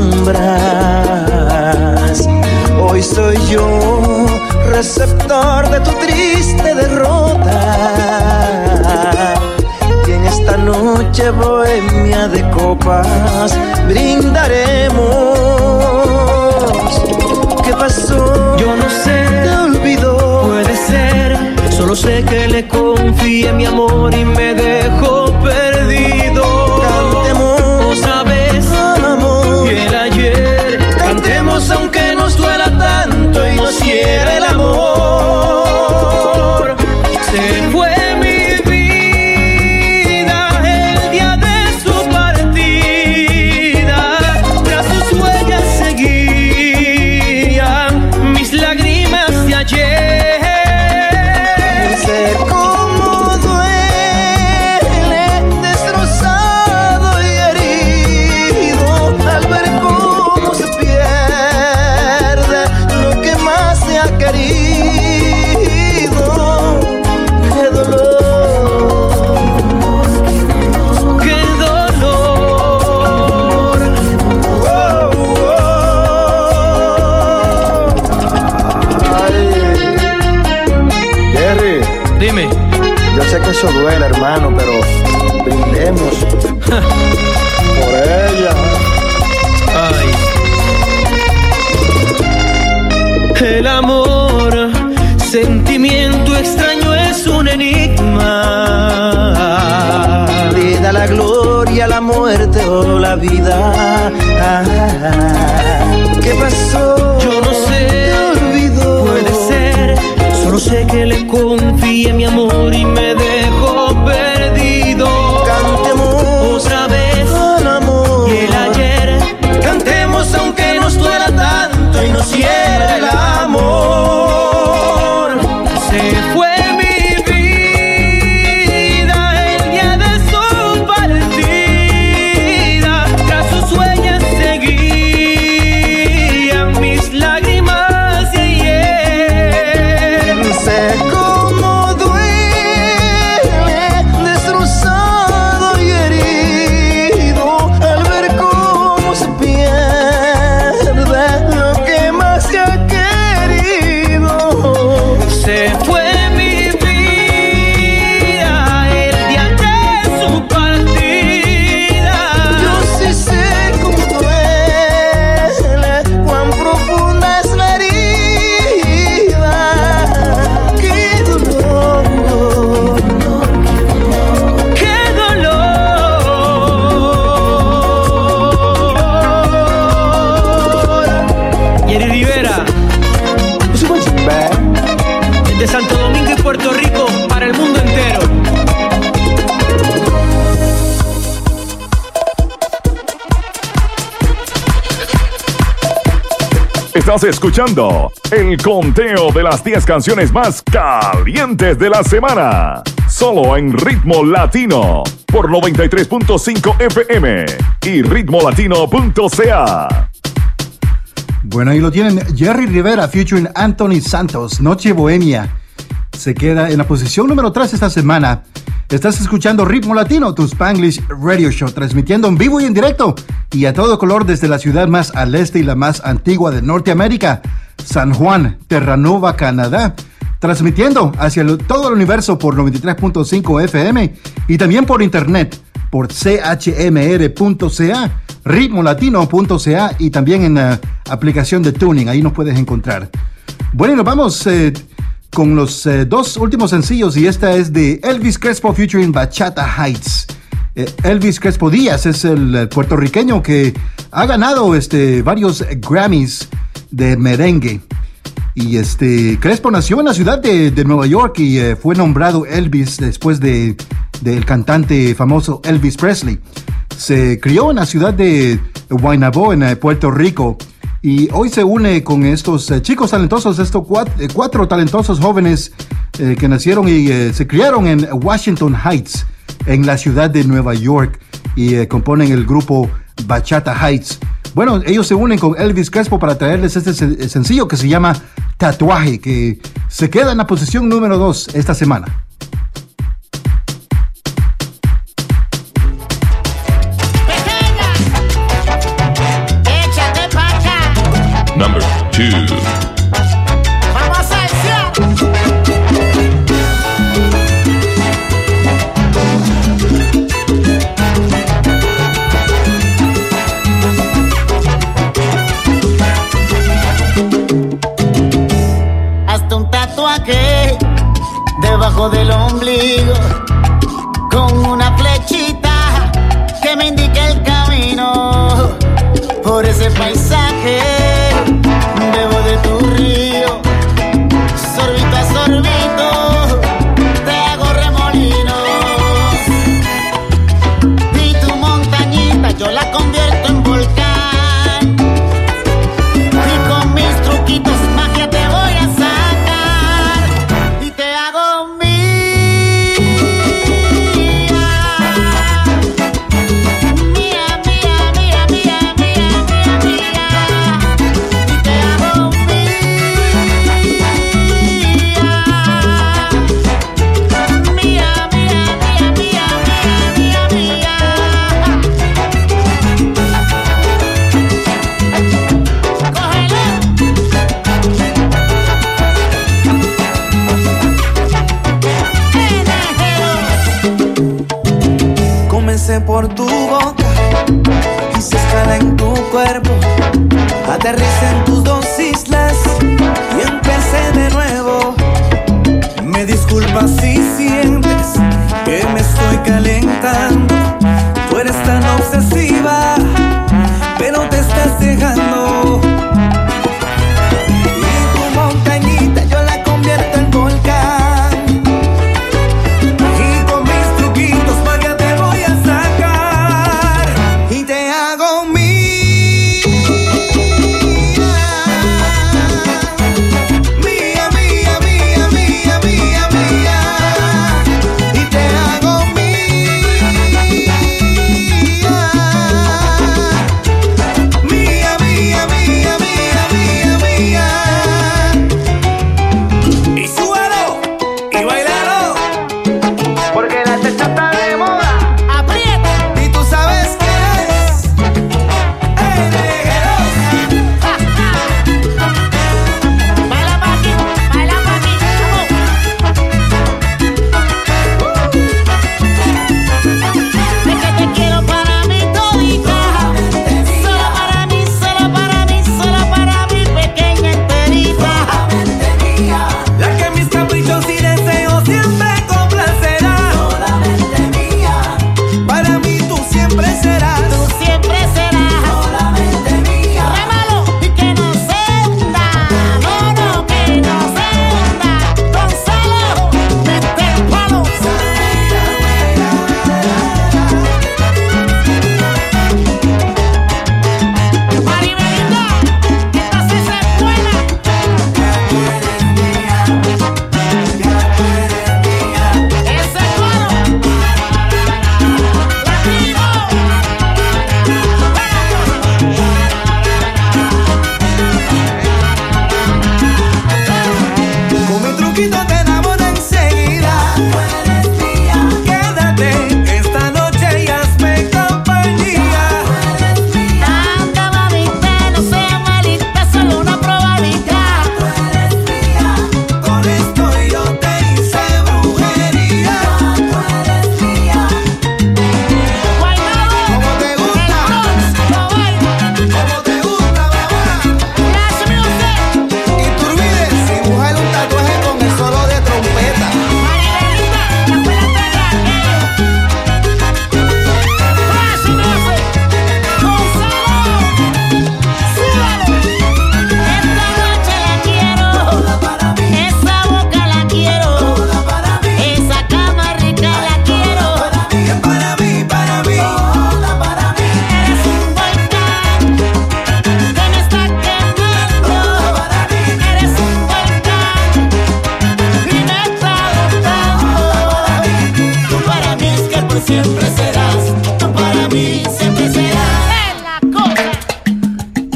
penumbras. Hoy soy yo, receptor de tu triste derrota. Y en esta noche bohemia de copas brindaremos. ¿Qué pasó? Yo no sé, te olvidó. Puede ser, solo sé que le confié mi amor y me dejó perdido. Cantemos otra vez, amor, y el ayer. Cantemos aunque nos duela tanto y nos hiera el amor. Se fue mi vida el día de su partida. Tras sus huellas seguían mis lágrimas de ayer. Sé cómo duele, destrozado y herido, al ver cómo se pierde lo que más se ha querido. ¡Qué dolor! ¡Qué dolor! Oh, oh. Ay. Jerry, Dime. yo sé que eso duele, hermano, pero brindemos por ella. Ay. El amor, sentimiento extraño, es un enigma. Vida, la gloria, la muerte o la vida. Ah, ¿qué pasó? Yo no sé, te olvidó. Puede ser, solo sé que le confié mi amor y me dejó perdido. Cantemos otra vez al amor y el ayer. Cantemos aunque nos duela tanto y nos hiera el amor. Se fue mi vida el día de su partida. Tras sus huellas seguían mis lágrimas de ayer. Sé cómo duele, destrozado y herido. Estás escuchando el conteo de las diez canciones más calientes de la semana. Solo en Ritmo Latino por noventa y tres punto cinco F M y ritmo latino punto c a. Bueno, ahí lo tienen. Jerry Rivera featuring Anthony Santos, Noche Bohemia. Se queda en la posición número tres esta semana. Estás escuchando Ritmo Latino, tu Spanglish Radio Show, transmitiendo en vivo y en directo y a todo color desde la ciudad más al este y la más antigua de Norteamérica, San Juan, Terranova, Canadá. Transmitiendo hacia el, todo el universo por noventa y tres punto cinco F M y también por internet por c h m r punto c a, ritmo latino punto c a y también en la aplicación de Tuning. Ahí nos puedes encontrar. Bueno, y nos vamos eh, con los eh, dos últimos sencillos, y esta es de Elvis Crespo featuring Bachata Heights. Eh, Elvis Crespo Díaz es el, el puertorriqueño que ha ganado este, varios Grammys de merengue. Y este Crespo nació en la ciudad de, de Nueva York y eh, fue nombrado Elvis después de del cantante famoso Elvis Presley. Se crió en la ciudad de Guaynabo, en eh, Puerto Rico, y hoy se une con estos eh, chicos talentosos, estos cuatro, eh, cuatro talentosos jóvenes eh, que nacieron y eh, se criaron en Washington Heights, en la ciudad de Nueva York, y eh, componen el grupo Bachata Heights. Bueno, ellos se unen con Elvis Crespo para traerles este sen- sencillo que se llama Tatuaje, que se queda en la posición número dos esta semana. Number two. Vamos a decir. Hasta un tatuaje debajo del ombligo con una flechita que me indique el camino por ese paisaje. Bebo de tu río, sorbito a sorbito, te hago remolinos. Y tu montañita yo la convierto en volcán. Y con mis truquitos magia te voy a sacar. Y te hago mía. Mía, mía, mía, mía, mía, mía, mía. Y te hago mía. Mía, mía, mía, mía, mía, mía, mía. Comencé por tu boca, hice escala en tu cuerpo, aterricé en tus dos islas y empecé de nuevo. Me disculpas si sientes que me estoy calentando, tú eres tan obsesiva, pero te estás dejando. Y tu montañita yo la convierto en volcán. Y con mis truquitos magia te voy a sacar. Y te hago mía. Mía, mía, mía, mía, mía, mía. Y te hago mía. Mía, mía,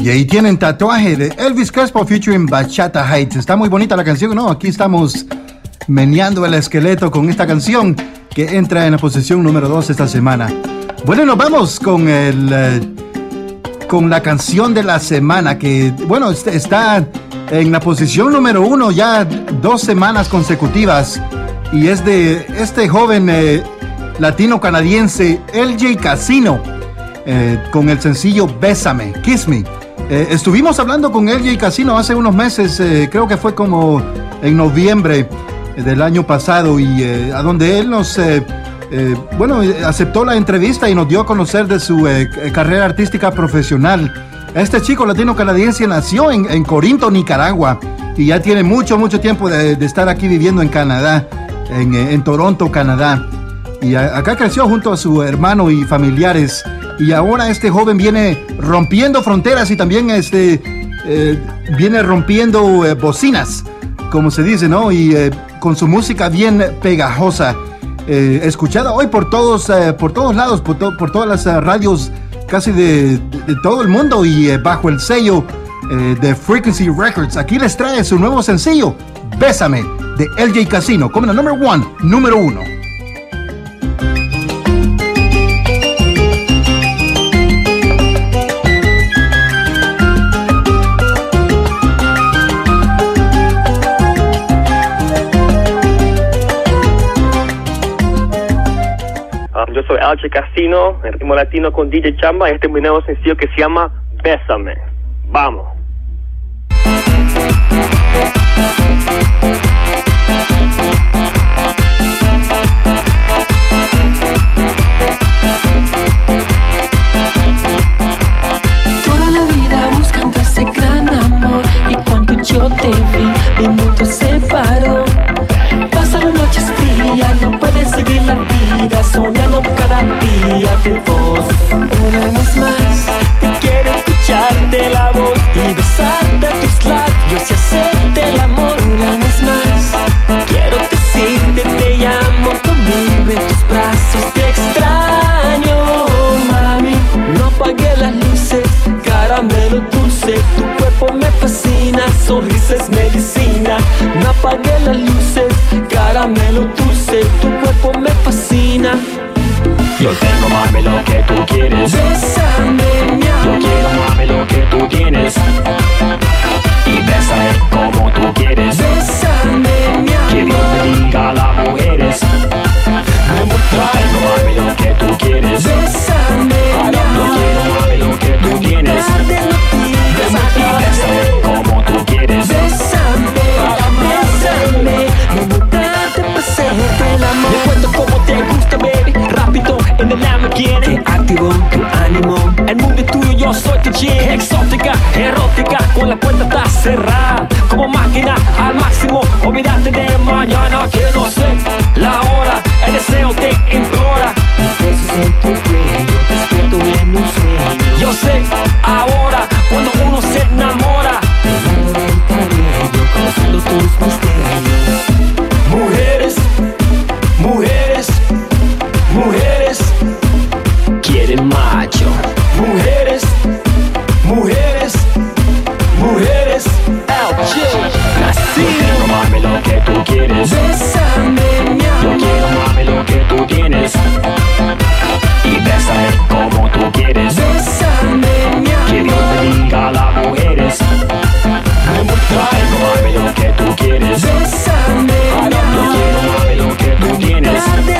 Y ahí tienen tatuaje de Elvis Crespo featuring Bachata Heights. Está muy bonita la canción, ¿no? Aquí estamos meneando el esqueleto con esta canción que entra en la posición número dos esta semana. Bueno, nos vamos con el eh, con la canción de la semana que, bueno, está en la posición número uno ya dos semanas consecutivas y es de este joven eh, latino-canadiense L J Casino eh, con el sencillo Bésame, Kiss Me. Eh, estuvimos hablando con L J Casino hace unos meses, eh, creo que fue como en noviembre del año pasado y eh, a donde él nos, eh, eh, bueno, aceptó la entrevista y nos dio a conocer de su eh, carrera artística profesional. Este chico latino-canadiense nació en, en Corinto, Nicaragua y ya tiene mucho, mucho tiempo de, de estar aquí viviendo en Canadá, en, en Toronto, Canadá. Y a, acá creció junto a su hermano y familiares y ahora este joven viene rompiendo fronteras y también este, eh, viene rompiendo eh, bocinas, como se dice, ¿no? Y eh, con su música bien pegajosa, eh, escuchada hoy por todos, eh, por todos lados, por, to por todas las uh, radios casi de, de, de todo el mundo y eh, bajo el sello eh, de Frequency Records. Aquí les trae su nuevo sencillo, Bésame, de L J Casino, como la number one, número uno. Yo soy L J Casino, el ritmo latino con D J Chamba. Este es mi nuevo sencillo que se llama Bésame. Vamos. Toda la vida buscando ese gran amor y cuando yo te vi, mi mundo se paró. Pasaron noches frías, no puedes seguir la vida soñando cada día tu voz. Una vez más, te quiero escucharte la voz y besarte tus labios y hacerte el amor. Una vez más, quiero decirte te llamo conmigo en tus brazos. Te extraño, mami, no apagué las luces, caramelo dulce, tu cuerpo me fascina, sonrisa es medicina. No apagué las luces, caramelo dulce, tu cuerpo me fascina. Yo tengo, mami, lo que tú quieres. Bésame, mi amor. Yo quiero, mami, lo que tú tienes. Y bésame como tú quieres. Bésame, mi amor. Que Dios bendiga a las mujeres. Tengo, mami, lo que tú quieres. Bésame, mi amor. Yo quiero, mami, lo que tú tienes. Y bésame como tú quieres. Bésame, bésame. Me gusta te pasarte el amor. Te cuento cómo te gusta, baby. Rápido en el Lamborghini. Te activo tu ánimo. El mundo es tuyo, yo soy tu chick. Exótica, erótica, con la puerta está cerrada. Como máquina al máximo. Olvídate de mañana que no sé la hora. El deseo te implora. Mis besos en tu cuello, despierto en un sueño. Yo sé ahora cuando uno se enamora. Pegado del cabello, conociendo tus misterios. Mujeres, mujeres, mujeres quieren macho. Mujeres, mujeres, mujeres. L J Casino. Mami, lo que tú quieres. Bésame, mi amor. Yo quiero, mami, lo que tú tienes. Y bésame como tú quieres. Bésame, mi amor. Que Dios bendiga a las mujeres. Traigo, mami, lo que tú quieres. Bésame, mi amor. Yo quiero, mami, lo que tú tienes.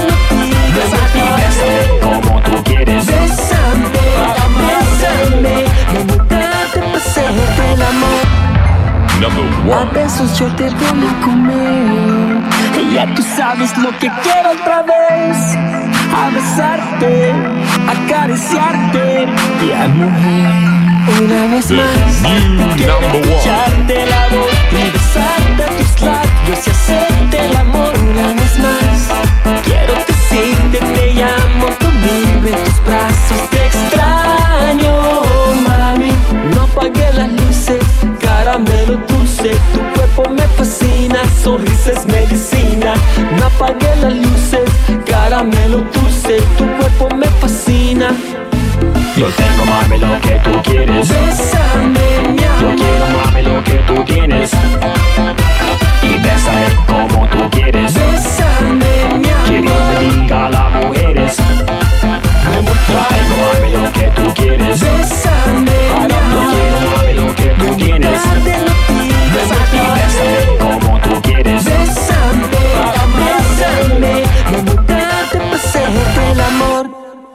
Y bésame como tú quieres. Bésame, bésame. Me gusta te pasarte el amor. Number A one. besos yo te voy a comer. Y ya tú sabes lo que quiero otra vez. A besarte, acariciarte. Y a mujer. Una vez The más, new te quiero number one. escucharte la voz y besarte tus labios y hacerte el amor. Una vez más, quiero decirte te llamo conmigo en tus brazos. Te extraño, mami, no apagué las luces, caramelo dulce, tu cuerpo me fascina, sonrisa es medicina. No apagué las luces, caramelo dulce, tu cuerpo me fascina. Yo tengo, mami, lo que tú quieres. Bésame, mi amor. Yo quiero, mami, lo que tú tienes. Y bésame como tú quieres. Bésame, mi amor. Que Dios bendiga a las mujeres. Yo tengo, mami, lo que tú quieres. Bésame, Yo quiero, mami, lo que tú tienes. Y bésame como tú quieres. Bésame, bésame. Me buscaste para hacerte el amor.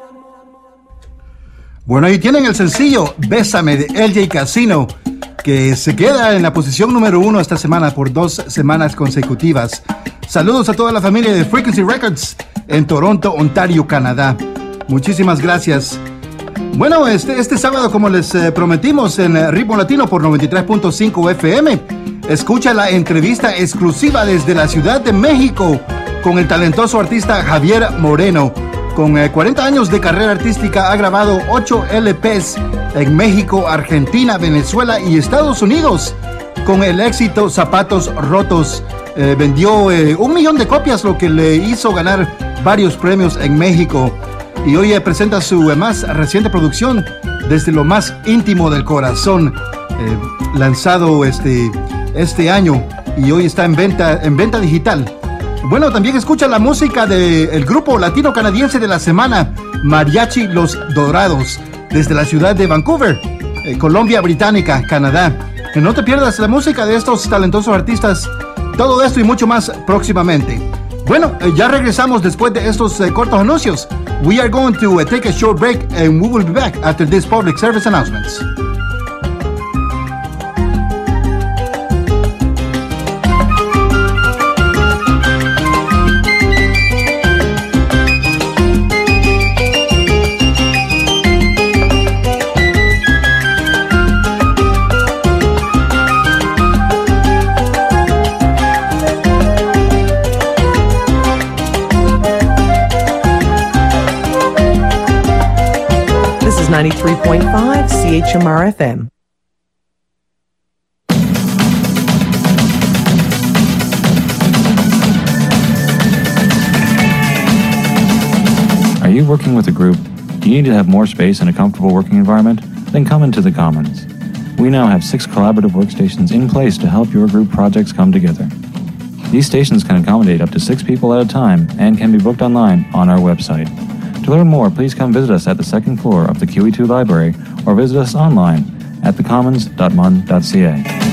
Bueno, ahí tienen el sencillo Bésame de L J Casino, que se queda en la posición número uno esta semana por dos semanas consecutivas. Saludos a toda la familia de Frequency Records en Toronto, Ontario, Canadá. Muchísimas gracias. Bueno, este, este sábado, como les eh, prometimos en eh, Ritmo Latino por noventa y tres punto cinco F M, escucha la entrevista exclusiva desde la Ciudad de México con el talentoso artista Javier Moreno. Con eh, cuarenta años de carrera artística, ha grabado ocho L Pes en México, Argentina, Venezuela y Estados Unidos. Con el éxito Zapatos Rotos, eh, vendió eh, un millón de copias, lo que le hizo ganar varios premios en México. Y hoy eh, presenta su eh, más reciente producción, Desde lo más íntimo del corazón, eh, lanzado este, este año, y hoy está en venta, en venta digital. Bueno, también escucha la música del grupo latino-canadiense de la semana, Mariachi Los Dorados, desde la ciudad de Vancouver, eh, Colombia Británica, Canadá. Que no te pierdas la música de estos talentosos artistas. Todo esto y mucho más próximamente. Bueno, eh, ya regresamos después de estos eh, cortos anuncios. We are going to uh, take a short break and we will be back after this public service announcements. ninety-three point five C H M R F M. Are you working with a group? Do you need to have more space and a comfortable working environment? Then come into the Commons. We now have six collaborative workstations in place to help your group projects come together. These stations can accommodate up to six people at a time and can be booked online on our website. To learn more, please come visit us at the second floor of the Q E two Library or visit us online at the commons dot m u n dot c a.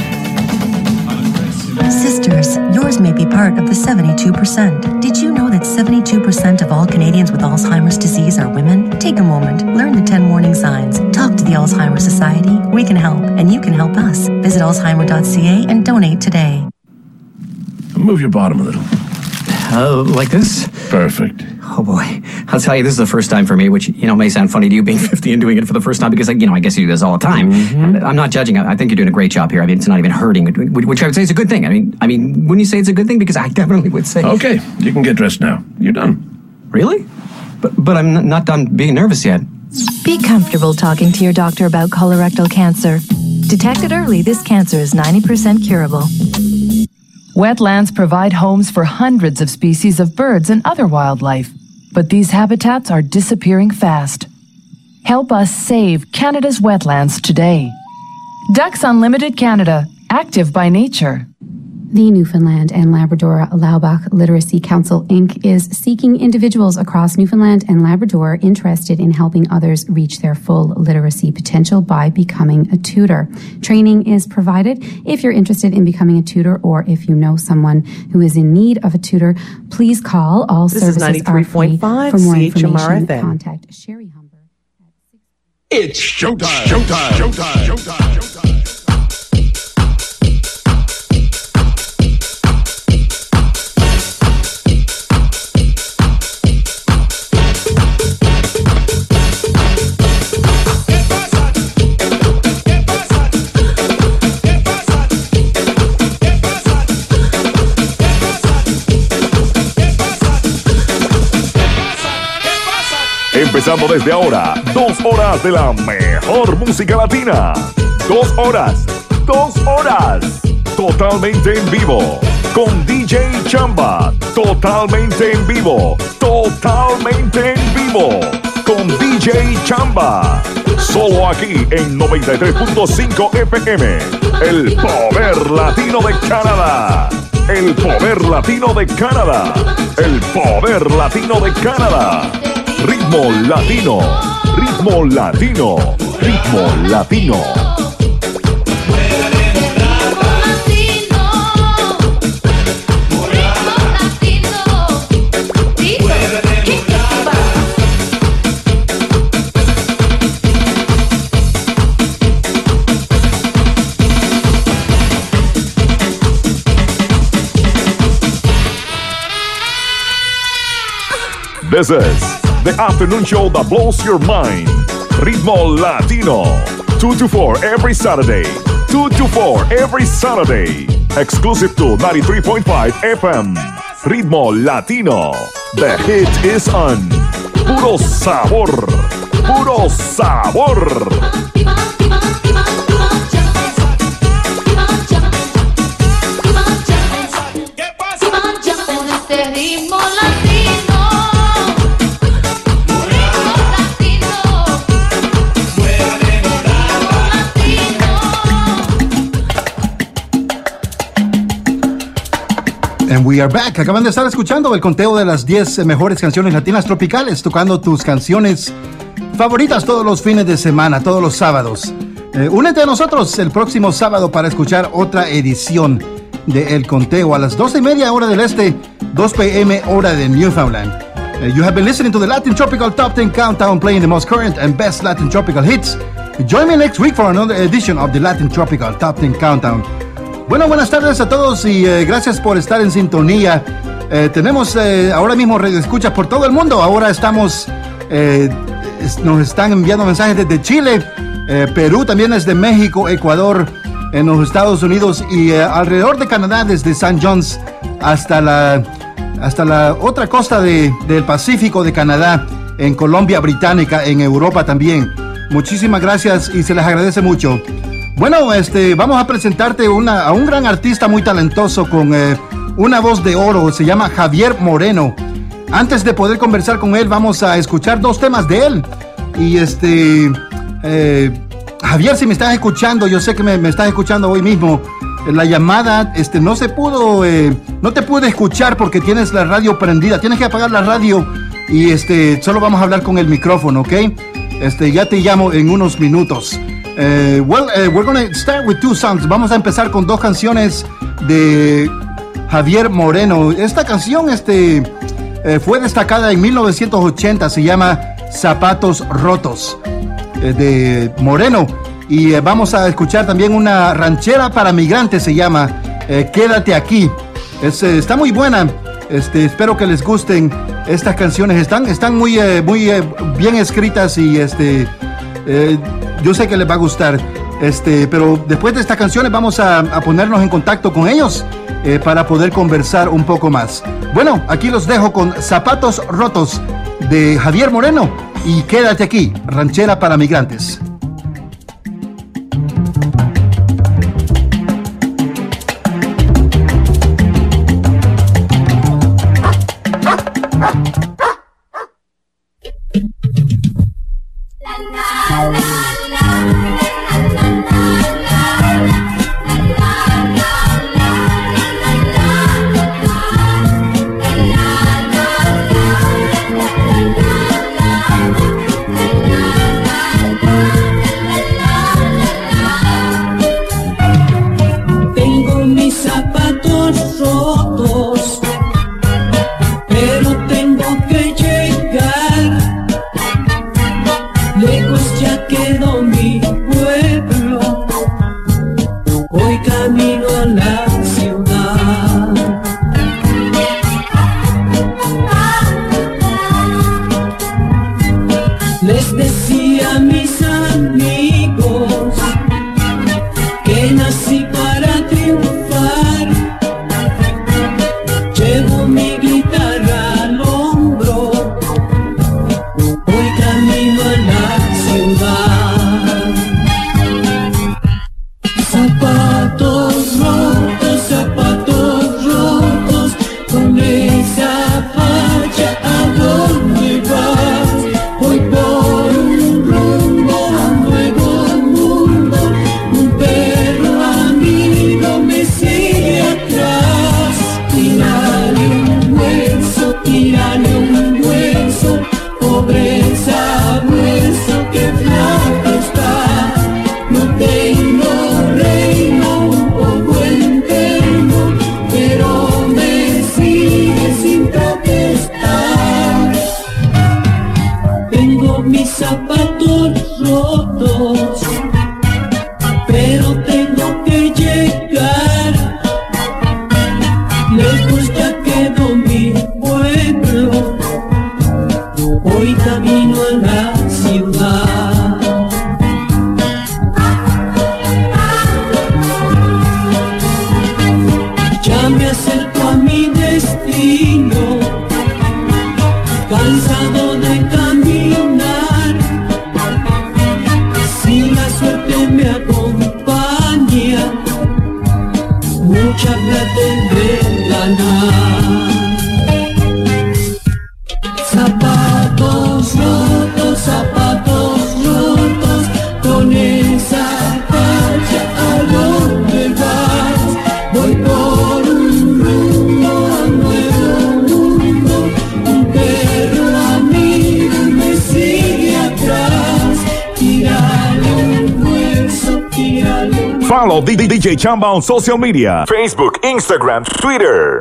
Sisters, yours may be part of the seventy-two percent. Did you know that seventy-two percent of all Canadians with Alzheimer's disease are women? Take a moment, learn the ten warning signs, talk to the Alzheimer's Society. We can help, and you can help us. Visit alzheimer dot c a and donate today. Move your bottom a little. Uh, like this? Perfect. Oh boy, I'll tell you, this is the first time for me, which, you know, may sound funny to you being fifty and doing it for the first time because, you know, I guess you do this all the time. Mm-hmm. I'm not judging. I think you're doing a great job here. I mean, it's not even hurting, which I would say is a good thing. I mean, I mean, wouldn't you say it's a good thing? Because I definitely would say. Okay, you can get dressed now. You're done. Really? But, but I'm n- not done being nervous yet. Be comfortable talking to your doctor about colorectal cancer. Detected early, this cancer is ninety percent curable. Wetlands provide homes for hundreds of species of birds and other wildlife, but these habitats are disappearing fast. Help us save Canada's wetlands today. Ducks Unlimited Canada, active by nature. The Newfoundland and Labrador Laubach Literacy Council, Incorporated is seeking individuals across Newfoundland and Labrador interested in helping others reach their full literacy potential by becoming a tutor. Training is provided. If you're interested in becoming a tutor or if you know someone who is in need of a tutor, please call. All this services is ninety-three point five are free. For more C H M R F M. information, contact Sherry Humber. It's showtime. Showtime. Showtime. Showtime. Showtime. Empezando desde ahora, dos horas de la mejor música latina. Dos horas, dos horas, totalmente en vivo. Con D J Chamba, totalmente en vivo, totalmente en vivo. con D J Chamba. Solo aquí en noventa y tres punto cinco F M. El poder latino de Canadá. El poder latino de Canadá. El poder latino de Canadá. Ritmo latino. Ritmo latino. Ritmo latino. This is the afternoon show that blows your mind. Ritmo Latino. two to four every Saturday. two to four every Saturday. Exclusive to ninety-three point five F M. Ritmo Latino. The hit is on. Puro sabor. Puro sabor. And we are back. Acaban de estar escuchando el conteo de las diez mejores canciones latinas tropicales, tocando tus canciones favoritas todos los fines de semana, todos los sábados. Eh, únete a nosotros el próximo sábado para escuchar otra edición de El Conteo a las doce y media hora del este, dos p m hora de Newfoundland. Uh, you have been listening to the Latin Tropical Top ten Countdown, playing the most current and best Latin Tropical hits. Join me next week for another edition of the Latin Tropical Top ten Countdown. Bueno, buenas tardes a todos y eh, gracias por estar en sintonía. Eh, tenemos eh, ahora mismo radioescuchas por todo el mundo. Ahora estamos, eh, es, nos están enviando mensajes desde Chile, eh, Perú, también desde México, Ecuador, en los Estados Unidos y eh, alrededor de Canadá, desde Saint John's hasta la, hasta la otra costa de, del Pacífico de Canadá, en Colombia Británica, en Europa también. Muchísimas gracias y se les agradece mucho. Bueno, este, vamos a presentarte una, a un gran artista muy talentoso con eh, una voz de oro. Se llama Javier Moreno. Antes de poder conversar con él, vamos a escuchar dos temas de él. Y este, eh, Javier, si me estás escuchando, yo sé que me, me estás escuchando hoy mismo. La llamada, este, no se pudo, eh, no te pude escuchar porque tienes la radio prendida. Tienes que apagar la radio y este, solo vamos a hablar con el micrófono, ¿ok? Este, ya te llamo en unos minutos. Uh, well, uh, we're going to start with two songs. Vamos a empezar con dos canciones de Javier Moreno. Esta canción este, uh, fue destacada en mil novecientos ochenta. Se llama Zapatos Rotos, uh, de Moreno. Y uh, vamos a escuchar también una ranchera para migrantes. Se llama uh, Quédate Aquí. Es, uh, está muy buena. Este, espero que les gusten estas canciones. Están, están muy, uh, muy uh, bien escritas y este... Uh, yo sé que les va a gustar, este, pero después de estas canciones vamos a, a ponernos en contacto con ellos eh, para poder conversar un poco más. Bueno, aquí los dejo con Zapatos Rotos de Javier Moreno y Quédate Aquí, ranchera para migrantes. Lejos ya quedó mi me acompaña, mucha plata de ganar. Zapatos rotos, zapatos rotos, con esa falla a dónde vas. Voy por un rumbo a un nuevo mundo, un perro amigo me sigue atrás. Tírale un hueso, tírale un... Follow D J Chamba on social media: Facebook, Instagram, Twitter.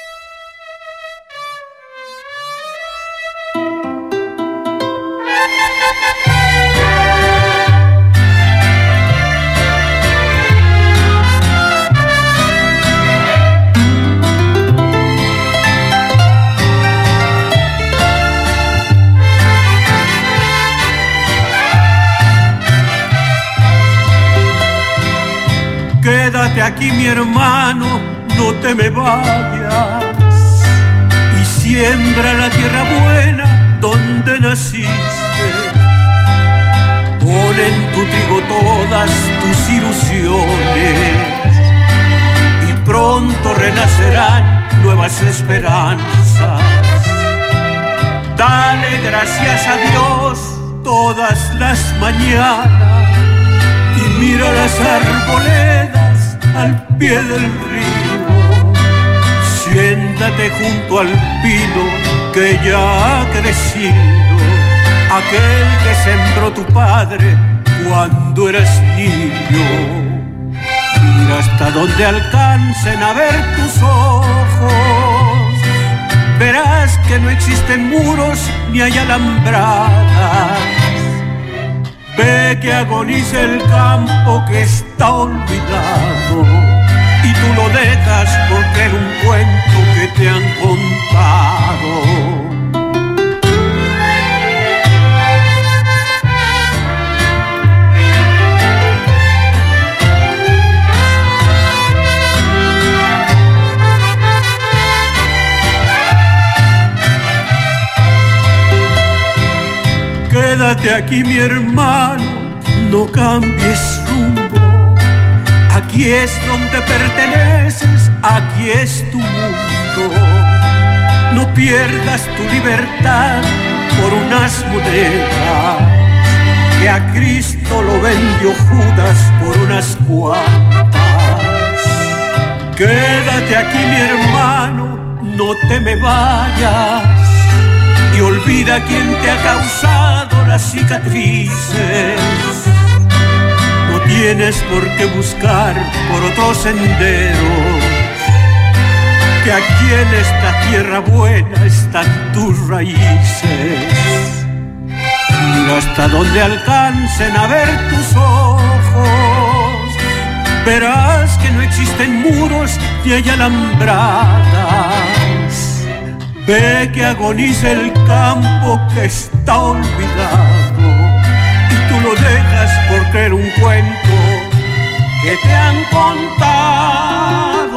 Quédate aquí, mi hermano, no te me vayas, y siembra la tierra buena donde naciste. Pon en tu trigo todas tus ilusiones, y pronto renacerán nuevas esperanzas. Dale gracias a Dios todas las mañanas, y mira las arboledas al pie del río. Siéntate junto al pino que ya ha crecido, aquel que sembró tu padre cuando eras niño. Mira hasta donde alcancen a ver tus ojos, verás que no existen muros ni hay alambradas. Ve que agoniza el campo que está olvidado, y tú lo dejas por creer un cuento que te han contado. Quédate aquí, mi hermano, no cambies rumbo. Aquí es donde perteneces, aquí es tu mundo. No pierdas tu libertad por unas monedas, que a Cristo lo vendió Judas por unas cuantas. Quédate aquí, mi hermano, no te me vayas, y olvida quien te ha causado las cicatrices. No tienes por qué buscar por otros senderos, que aquí en esta tierra buena están tus raíces. Mira hasta donde alcancen a ver tus ojos, verás que no existen muros ni hay alambradas. Ve que agoniza el campo que está olvidado, y tú lo dejas por creer un cuento que te han contado.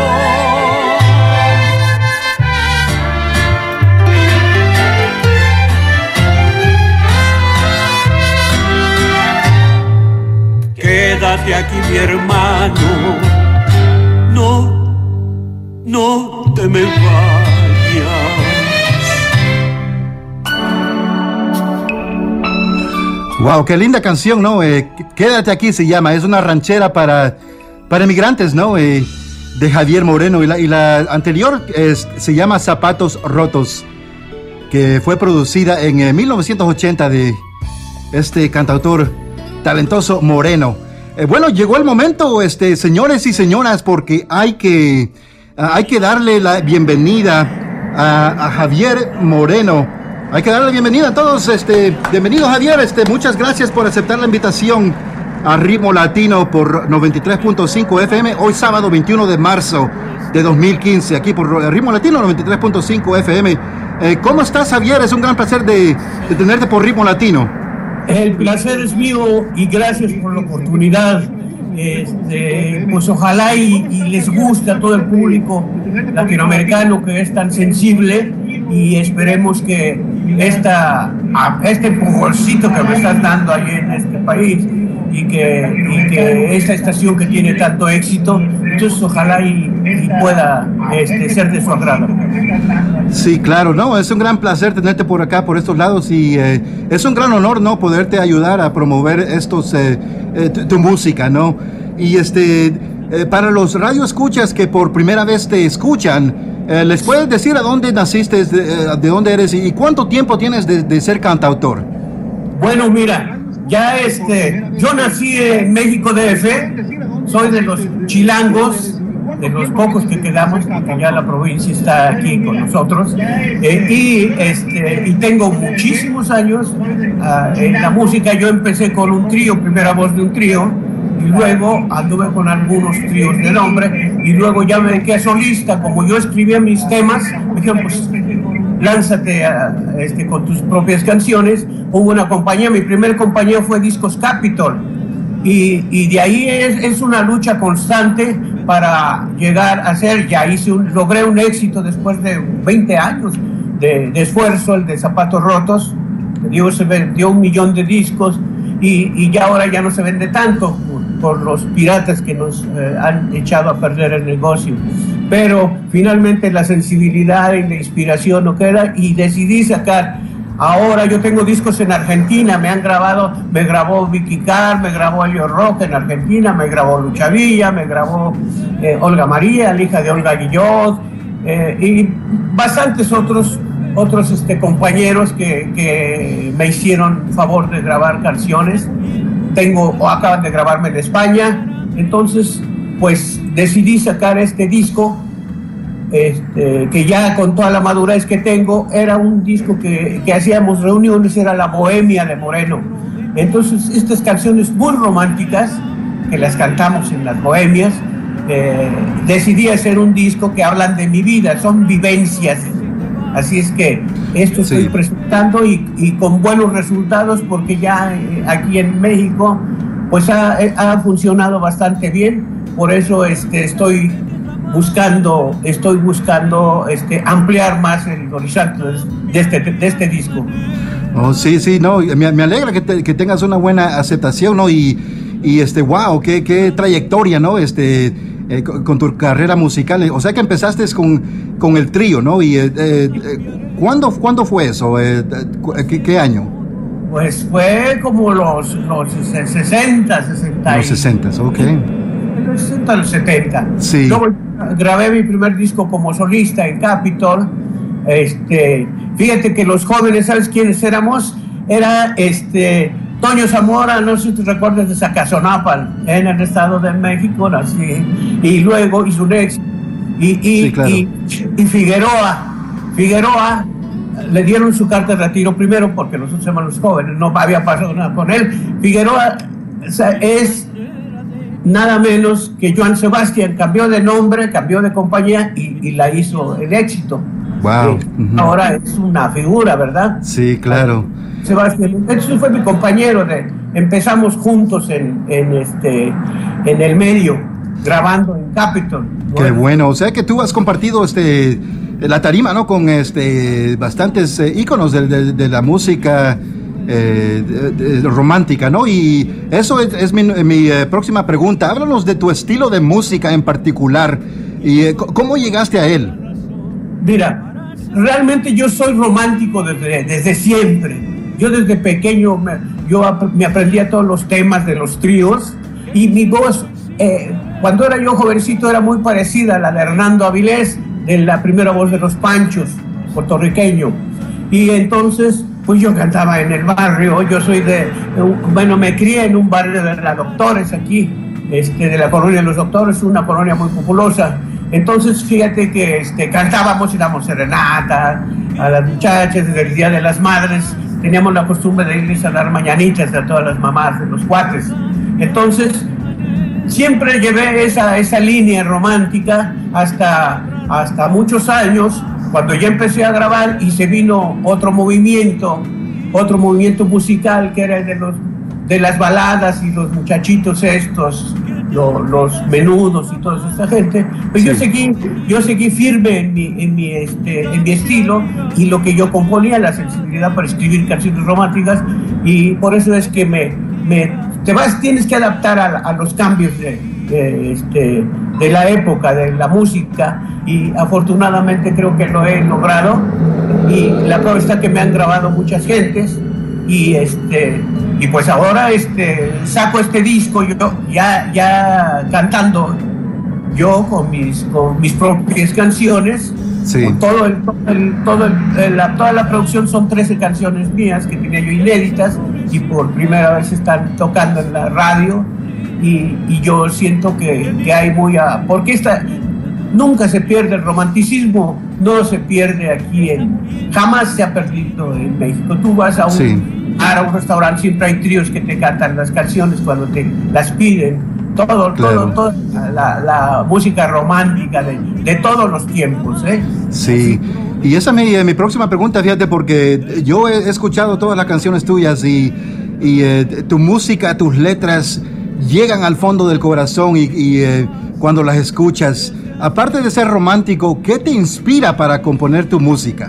Quédate aquí, mi hermano, no, no te me vayas. Wow, qué linda canción, ¿no? Eh, Quédate aquí se llama, es una ranchera para, para emigrantes, ¿no? Eh, de Javier Moreno, y la, y la anterior es, se llama Zapatos Rotos, que fue producida en eh, mil novecientos ochenta de este cantautor talentoso Moreno. Eh, bueno, llegó el momento, este, señores y señoras, porque hay que, uh, hay que darle la bienvenida a, a Javier Moreno. Hay que darle la bienvenida a todos. Este, bienvenido, Javier. Este, muchas gracias por aceptar la invitación a Ritmo Latino por noventa y tres punto cinco F M. Hoy sábado veintiuno de marzo de dos mil quince, aquí por Ritmo Latino noventa y tres punto cinco F M. Eh, ¿Cómo estás, Javier? Es un gran placer de, de tenerte por Ritmo Latino. El placer es mío y gracias por la oportunidad. Este, pues ojalá y, y les guste a todo el público latinoamericano que es tan sensible, y esperemos que esta, este empujoncito que me estás dando ahí en este país y que, y que esta estación que tiene tanto éxito, entonces ojalá y, y pueda este, ser de su agrado. Sí, claro, no, es un gran placer tenerte por acá, por estos lados, y eh, es un gran honor, ¿no?, poderte ayudar a promover estos, eh, eh, tu, tu música, ¿no? Y este, eh, para los radioescuchas que por primera vez te escuchan, Eh, ¿les puedes decir a dónde naciste, de, de dónde eres y cuánto tiempo tienes de, de ser cantautor? Bueno, mira, ya este, yo nací en México D F, soy de los chilangos, de los pocos que quedamos, porque ya la provincia está aquí con nosotros, eh, y, este, y tengo muchísimos años uh, en la música. Yo empecé con un trío, primera voz de un trío, y luego anduve con algunos tríos de nombre, y luego ya me dediqué a solista. Como yo escribía mis temas, me dijeron, pues lánzate a, este, con tus propias canciones. Hubo una compañía, mi primer compañía fue Discos Capitol, y, y de ahí es, es una lucha constante para llegar a ser, ya hice un, logré un éxito después de veinte años de, de esfuerzo, el de Zapatos Rotos, dio, se vendió un millón de discos, y, y ya ahora ya no se vende tanto por los piratas que nos eh, han echado a perder el negocio. Pero finalmente la sensibilidad y la inspiración no queda, y decidí sacar. Ahora yo tengo discos en Argentina, me han grabado, me grabó Vicky Carr, me grabó Elio Roque en Argentina, me grabó Lucha Villa, me grabó eh, Olga María, la hija de Olga Guillot, eh, y bastantes otros otros este, compañeros que, que me hicieron favor de grabar canciones. Tengo, o acaban de grabarme en España, entonces pues decidí sacar este disco, este, que ya con toda la madurez que tengo, era un disco que, que hacíamos reuniones, era la bohemia de Moreno. Entonces estas canciones muy románticas, que las cantamos en las bohemias, eh, decidí hacer un disco que hablan de mi vida, son vivencias. Así es que esto estoy sí. presentando y, y con buenos resultados, porque ya eh, aquí en México pues ha, ha funcionado bastante bien. Por eso este, estoy buscando, estoy buscando este, ampliar más el horizonte de este, de este disco. Oh, sí, sí, no, me, me alegra que, te, que tengas una buena aceptación, ¿no? Y, y este, wow, qué, qué trayectoria, ¿no? Este, eh, con, con tu carrera musical. O sea que empezaste con, con el trío, ¿no? Y eh, eh, ¿cuándo, ¿cuándo fue eso? Eh, ¿qué, ¿Qué año? Pues fue como los, los sesenta, sesenta. Los sesenta, ok. Los sesenta, los setenta. Sí. Luego grabé mi primer disco como solista en Capitol. Este, fíjate que los jóvenes, ¿sabes quiénes éramos? Era este Toño Zamora, no sé si te recuerdas, de Zacazonapal, en el Estado de México, así, y luego hizo un ex, y, y, sí, claro. y, y Figueroa, Figueroa le dieron su carta de retiro primero, porque nosotros éramos los jóvenes, no había pasado nada con él. Figueroa, o sea, es nada menos que Joan Sebastián, cambió de nombre, cambió de compañía y, y la hizo el éxito. Wow. Eh, uh-huh. Ahora es una figura, ¿verdad? Sí, claro. Sebastián, eso fue mi compañero, de, empezamos juntos en, en, este, en el medio, grabando en Capitol. Qué bueno. bueno, o sea que tú has compartido este, la tarima, ¿no? Con este, bastantes eh, íconos de, de, de la música eh, de, de, romántica, ¿no? Y eso es, es mi, mi eh, próxima pregunta. Háblanos de tu estilo de música en particular y eh, ¿cómo llegaste a él? Mira, realmente yo soy romántico desde, desde siempre. Yo desde pequeño me, yo ap- me aprendía todos los temas de los tríos, y mi voz, eh, cuando era yo jovencito, era muy parecida a la de Hernando Avilés, de la primera voz de Los Panchos, puertorriqueño. Y entonces, pues yo cantaba en el barrio. Yo soy de, bueno, me crié en un barrio de la Doctores aquí, este, de la colonia de los Doctores, una colonia muy populosa. Entonces, fíjate que este, cantábamos y damos serenata a las muchachas desde el Día de las Madres. Teníamos la costumbre de irles a dar mañanitas a todas las mamás de los cuates. Entonces, siempre llevé esa, esa línea romántica hasta, hasta muchos años, cuando ya empecé a grabar y se vino otro movimiento, otro movimiento musical que era el de, los, de las baladas y los muchachitos estos, los, los menudos y toda esta gente. Pues sí. yo seguí, yo seguí firme en mi, en mi, este, en mi estilo y lo que yo componía, la sensibilidad para escribir canciones románticas, y por eso es que me, me te vas, tienes que adaptar a, a los cambios de, de, este, de la época, de la música, y afortunadamente creo que lo he logrado, y la prueba está que me han grabado muchas gentes, y este y pues ahora este saco este disco yo ya ya cantando yo con mis con mis propias canciones. Sí. Con todo el, el todo el, la, toda la producción son trece canciones mías que tenía yo inéditas y por primera vez están tocando en la radio, y, y yo siento que, que hay muy a, porque esta nunca se pierde el romanticismo, no se pierde aquí en, jamás se ha perdido en México. Tú vas a un, sí. a un restaurante, siempre hay tríos que te cantan las canciones cuando te las piden, todo, todo, toda la, la música romántica de, de todos los tiempos, ¿eh? Sí, y esa es mi, mi próxima pregunta, fíjate, porque yo he escuchado todas las canciones tuyas y, y eh, tu música, tus letras llegan al fondo del corazón, y, y eh, cuando las escuchas, aparte de ser romántico, ¿qué te inspira para componer tu música?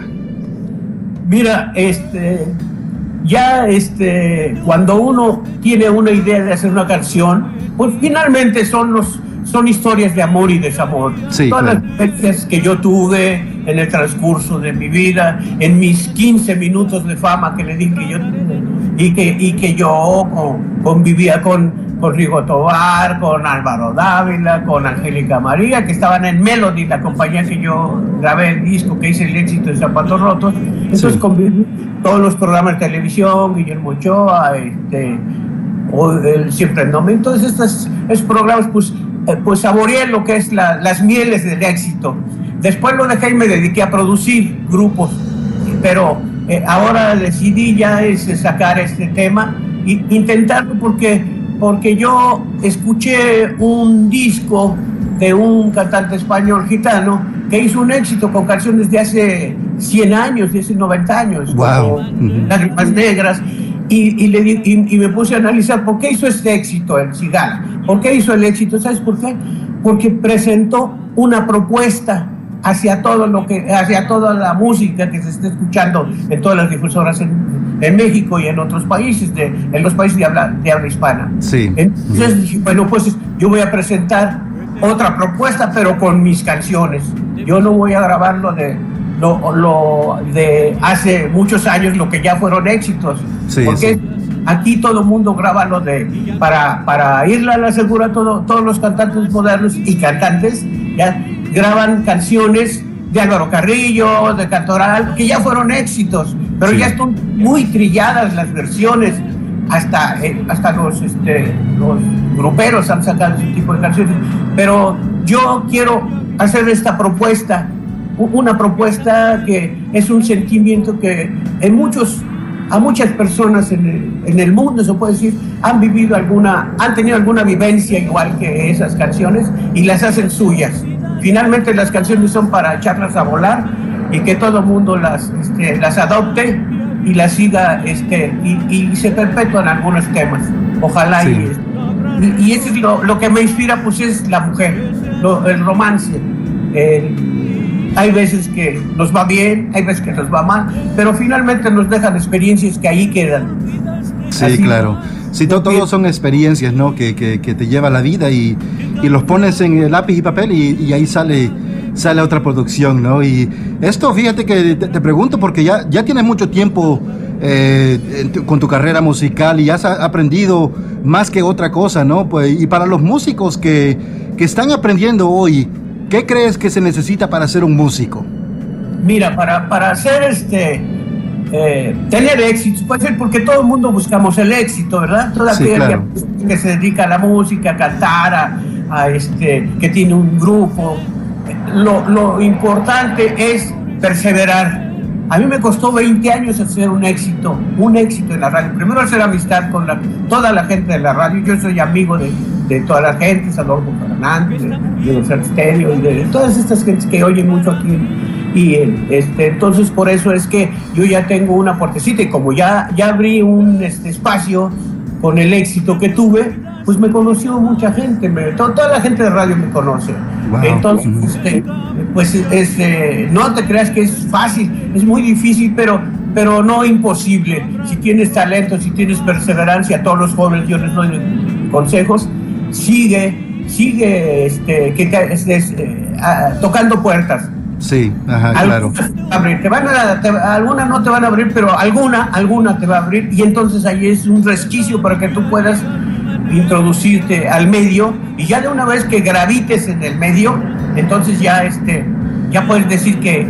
Mira, este, ya este, cuando uno tiene una idea de hacer una canción, pues finalmente son los, son historias de amor y desamor. Sí, todas claro. las experiencias que yo tuve en el transcurso de mi vida, en mis quince minutos de fama que le di que yo y que, y que yo con, convivía con con Rigo Tobar, con Álvaro Dávila, con Angélica María, que estaban en Melody, la compañía que yo grabé el disco, que hice el éxito de Zapatos Rotos. Entonces sí. conviví todos los programas de televisión, Guillermo Ochoa, este, o el Siempre en Nombre. Entonces estos, estos programas, pues, eh, pues saboreé lo que es la, las mieles del éxito. Después lo dejé y me dediqué a producir grupos, pero eh, ahora decidí ya es sacar este tema e intentarlo porque porque yo escuché un disco de un cantante español gitano que hizo un éxito con canciones de hace cien años, de hace noventa años, wow. como Lágrimas Negras, y, y, le, y, y me puse a analizar por qué hizo este éxito el Cigala, por qué hizo el éxito, ¿sabes por qué? Porque presentó una propuesta hacia todo lo que, hacia toda la música que se está escuchando en todas las difusoras en, en México y en otros países, de, en los países de habla, de habla hispana. Sí. Entonces dije, bueno, pues yo voy a presentar otra propuesta, pero con mis canciones. Yo no voy a grabarlo de, lo, lo, de hace muchos años, lo que ya fueron éxitos. Sí, porque sí. aquí todo el mundo graba lo de, para, para irle a la segura, todo, todos los cantantes modernos y cantantes, ya graban canciones de Álvaro Carrillo, de Cantoral, que ya fueron éxitos, pero sí. ya están muy trilladas las versiones, hasta, eh, hasta los, este, los gruperos han sacado ese tipo de canciones, pero yo quiero hacer esta propuesta, una propuesta que es un sentimiento que en muchos, a muchas personas en el, en el mundo, se puede decir, han vivido alguna, han tenido alguna vivencia igual que esas canciones y las hacen suyas. Finalmente las canciones son para echarlas a volar y que todo el mundo las, este, las adopte y las siga, este, y, y se perpetúan algunos temas. Ojalá. Sí. Y, y eso es lo, lo que me inspira, pues es la mujer, lo, el romance. Eh, hay veces que nos va bien, hay veces que nos va mal, pero finalmente nos dejan experiencias que ahí quedan. Sí, así, claro. Sí, to, todos son experiencias, ¿no? Que, que, que te lleva la vida y, y los pones en lápiz y papel y, y ahí sale, sale otra producción, ¿no? Y esto, fíjate que te, te pregunto porque ya, ya tienes mucho tiempo eh, con tu carrera musical y has aprendido más que otra cosa, ¿no? Pues, y para los músicos que, que están aprendiendo hoy, ¿qué crees que se necesita para ser un músico? Mira, para, para hacer este... Eh, tener éxito, puede ser porque todo el mundo buscamos el éxito, ¿verdad? Toda sí, aquella claro. que, que se dedica a la música, a cantar, a, a este, que tiene un grupo. Lo, lo importante es perseverar. A mí me costó veinte años hacer un éxito, un éxito en la radio. Primero hacer amistad con la, toda la gente de la radio. Yo soy amigo de, de toda la gente, Adolfo Fernández, de, de los Estéreo y de todas estas gentes que oyen mucho aquí. Y este, entonces por eso es que yo ya tengo una puertecita y como ya, ya abrí un este, espacio con el éxito que tuve, pues me conoció mucha gente, me, to, toda la gente de radio me conoce. Wow. Entonces, este, pues este, no te creas que es fácil, es muy difícil, pero pero no imposible. Si tienes talento, si tienes perseverancia, a todos los jóvenes yo les doy consejos, sigue, sigue este, que te, este, este, uh, tocando puertas. Sí, ajá, claro. Abrir. Te van a, te, alguna no te van a abrir, pero alguna, alguna te va a abrir, y entonces ahí es un resquicio para que tú puedas introducirte al medio, y ya de una vez que gravites en el medio, entonces ya este, ya puedes decir que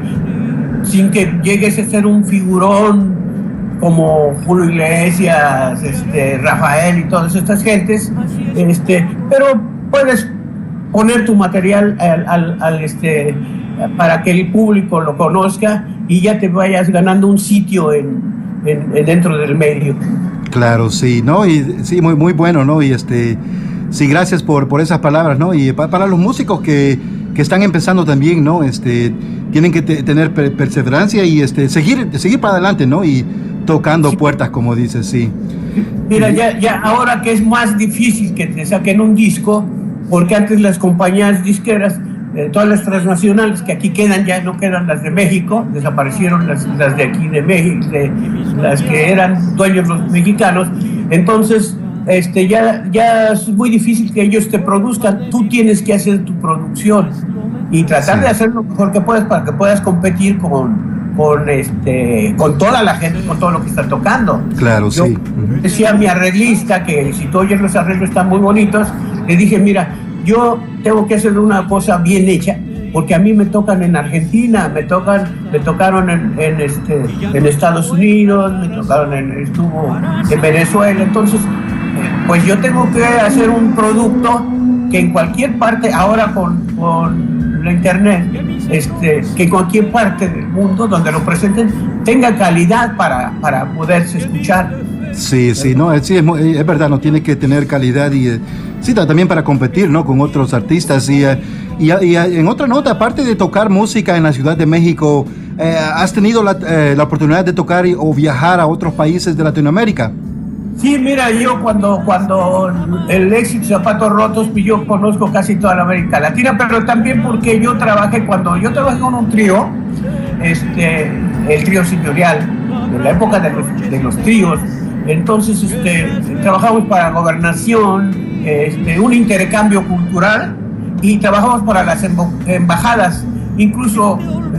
sin que llegues a ser un figurón como Julio Iglesias, este, Rafael y todas estas gentes, este, pero puedes poner tu material al, al, al este para que el público lo conozca y ya te vayas ganando un sitio en, en, en dentro del medio. Claro, sí, ¿no? Y sí, muy muy bueno, ¿no? Y este sí, gracias por por esas palabras, ¿no? Y pa, para los músicos que, que están empezando también, ¿no? Este tienen que te, tener per, perseverancia y este seguir seguir para adelante, ¿no? Y tocando sí. puertas, como dices, sí. Mira, ya ya ahora que es más difícil que te saquen un disco, porque antes las compañías disqueras, eh, todas las transnacionales que aquí quedan, ya no quedan las de México, desaparecieron las, las de aquí de México, de, las que eran dueños los mexicanos, entonces este, ya, ya es muy difícil que ellos te produzcan, tú tienes que hacer tu producción y tratar sí. de hacer lo mejor que puedas para que puedas competir con con este con toda la gente, con todo lo que está tocando. Claro, Yo sí. Uh-huh. decía a mi arreglista que si tú oyes los arreglos están muy bonitos, le dije, mira, yo tengo que hacer una cosa bien hecha, porque a mí me tocan en Argentina, me tocan, me tocaron en, en este en Estados Unidos, me tocaron en estuvo en Venezuela, entonces pues yo tengo que hacer un producto que en cualquier parte, ahora con, con la internet, este, que en cualquier parte del mundo donde lo presenten tenga calidad para, para poderse escuchar. Sí, sí, no, sí, es, es verdad, no tiene que tener calidad y eh, sí, también para competir, ¿no? Con otros artistas y, eh, y, y en otra nota, aparte de tocar música en la Ciudad de México, eh, ¿has tenido la, eh, la oportunidad de tocar y, o viajar a otros países de Latinoamérica? Sí, mira, yo cuando, cuando el éxito Zapatos Rotos, pues yo conozco casi toda la América Latina, pero también porque yo trabajé, cuando yo trabajé con un trío, este, el trío señorial, de la época de los, de los tríos, entonces este, trabajamos para Gobernación, este, un intercambio cultural, y trabajamos para las embajadas, incluso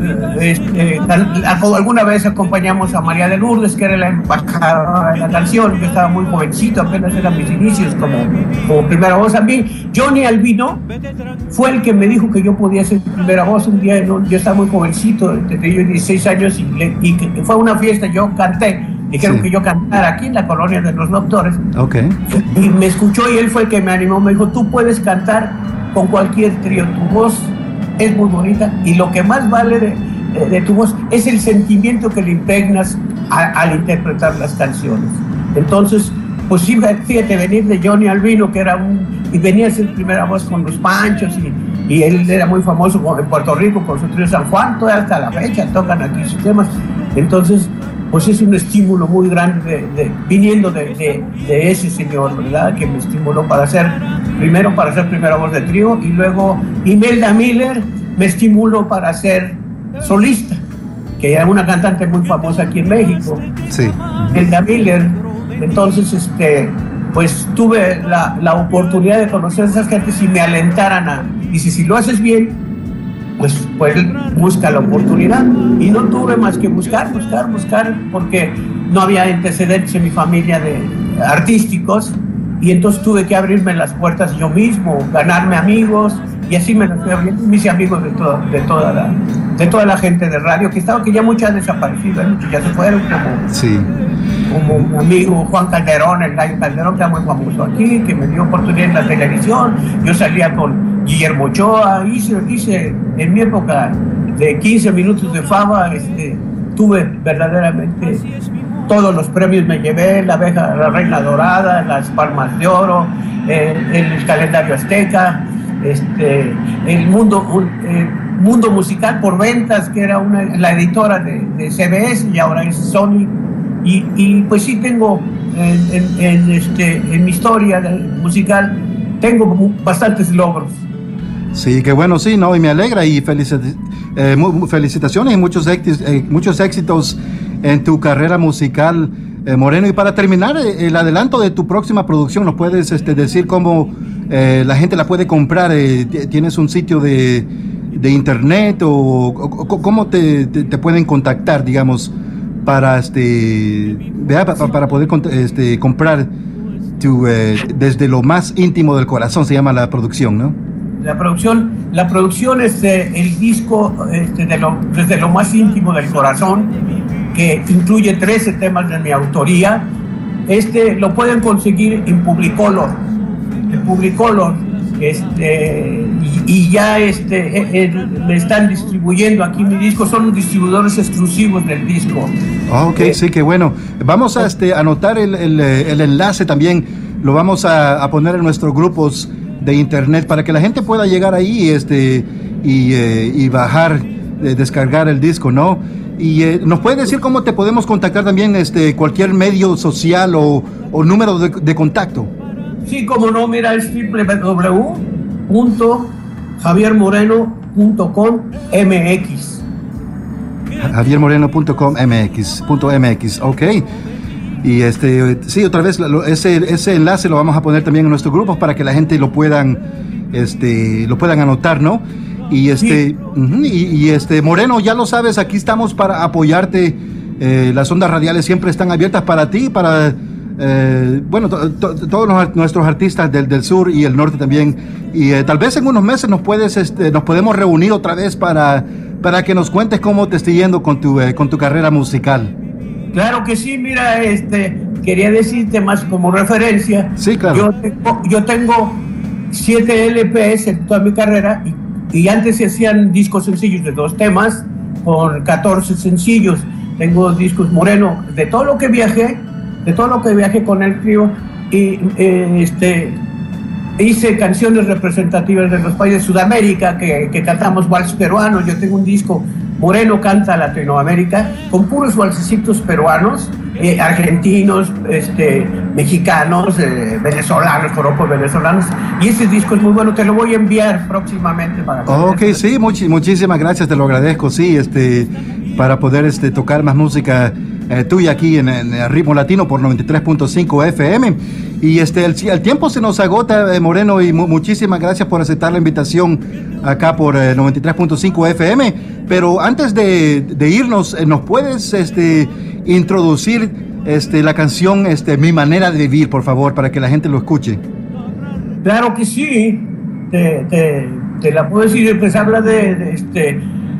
este, alguna vez acompañamos a María de Lourdes, que era la embajadora de la canción. Yo estaba muy jovencito, apenas eran mis inicios como, como primera voz. A mí Johnny Albino fue el que me dijo que yo podía ser primera voz. Un día, ¿no? Yo estaba muy jovencito, tenía dieciséis años, y, le, y fue a una fiesta, yo canté, dijeron sí. que yo cantara aquí en la colonia de los Doctores. Okay. Y me escuchó y él fue el que me animó, me dijo, tú puedes cantar con cualquier trío, tu voz es muy bonita, y lo que más vale de, de, de tu voz es el sentimiento que le impregnas a, al interpretar las canciones. Entonces, pues sí, fíjate, venir de Johnny Albino, que era un, y venía a ser primera voz con los Panchos, y, y él era muy famoso en Puerto Rico con su trío San Juan, todavía hasta la fecha tocan aquí sus temas. Entonces, pues es un estímulo muy grande de, de, viniendo de, de, de ese señor, ¿verdad? Que me estimuló para ser, primero para ser primera voz de trío, y luego Imelda Miller me estimuló para ser solista, que era una cantante muy famosa aquí en México. Sí. Imelda Miller. Entonces, este, pues tuve la, la oportunidad de conocer a esas gentes y me alentaran a, dice, si lo haces bien, pues, pues busca la oportunidad. Y no tuve más que buscar, buscar, buscar, porque no había antecedentes en mi familia de artísticos, y entonces tuve que abrirme las puertas yo mismo, ganarme amigos, y así me las fui abriendo. Me hice amigos de, todo, de, toda la, de toda la gente de radio que estaba, que ya muchas han desaparecido, muchos ya se fueron, como, sí. como mi amigo Juan Calderón, el Gallo Calderón, que era muy famoso aquí, que me dio oportunidad en la televisión. Yo salía con Guillermo Ochoa, hice, hice en mi época de quince minutos de fama, este, tuve verdaderamente todos los premios, me llevé la abeja, la reina dorada, las palmas de oro, eh, el calendario azteca, este, el mundo, el mundo musical por ventas, que era una, la editora de, de C B S, y ahora es Sony, y, y pues sí tengo en, en, en, este, en mi historia musical, tengo bastantes logros. Sí, qué bueno, sí, no, y me alegra, y felicit- eh, mu- felicitaciones y muchos éxitos, eh, muchos éxitos en tu carrera musical, eh, Moreno. Y para terminar, eh, el adelanto de tu próxima producción, ¿nos puedes este, decir cómo eh, la gente la puede comprar? Eh, ¿Tienes un sitio de, de internet o, o, o cómo te, te, te pueden contactar, digamos, para, este, para, para poder este, comprar tu, eh, desde lo más íntimo del corazón, se llama la producción, ¿no? La producción, la producción es eh, el disco este, de lo, desde lo más íntimo del corazón, que incluye trece temas de mi autoría. Este lo pueden conseguir en Publicolor, en Publicolor, este, y, y ya este, eh, eh, me están distribuyendo aquí mi disco, son los distribuidores exclusivos del disco. Oh, ok, eh, sí, qué bueno. Vamos a este, anotar el, el, el enlace también, lo vamos a, a poner en nuestros grupos de internet para que la gente pueda llegar ahí este, y, eh, y bajar, eh, descargar el disco, ¿no? Y eh, nos puedes decir cómo te podemos contactar también, este, cualquier medio social o, o número de, de contacto. Sí, como no, mira, es doble u doble u doble u punto javier moreno punto com m x. javier moreno punto com m x, punto m x, ok. Y este, sí, otra vez, lo, ese, ese enlace lo vamos a poner también en nuestros grupos para que la gente lo puedan, este, lo puedan anotar, ¿no? Y este, sí. uh-huh, y, y este, Moreno, ya lo sabes, aquí estamos para apoyarte. Eh, las ondas radiales siempre están abiertas para ti, para, eh, bueno, to, to, todos los, nuestros artistas del, del sur y el norte también. Y eh, tal vez en unos meses nos puedes, este, nos podemos reunir otra vez para, para que nos cuentes cómo te está yendo con tu, eh, con tu carrera musical. Claro que sí, mira, este, quería decirte más como referencia. Sí, claro. Yo tengo, yo tengo siete L Pes en toda mi carrera y, y antes se hacían discos sencillos de dos temas con catorce sencillos. Tengo discos Moreno, de todo lo que viajé, de todo lo que viajé con el trío y eh, este, hice canciones representativas de los países de Sudamérica que, que cantamos vals peruanos. Yo tengo un disco Moreno canta Latinoamérica con puros valsecitos peruanos, eh, argentinos, este, mexicanos, eh, venezolanos, joropos venezolanos, y ese disco es muy bueno, te lo voy a enviar próximamente para que ok, sí, much, muchísimas gracias, te lo agradezco, sí, este, para poder este, tocar más música eh, tuya aquí en, en Ritmo Latino por noventa y tres punto cinco F M. Y este, el, el tiempo se nos agota, eh, Moreno, y mu muchísimas gracias por aceptar la invitación acá por eh, noventa y tres punto cinco F M. Pero antes de, de irnos, eh, ¿nos puedes este, introducir este, la canción este, Mi Manera de Vivir, por favor, para que la gente lo escuche? Claro que sí, te, te, te la puedo decir, pues habla de, de este,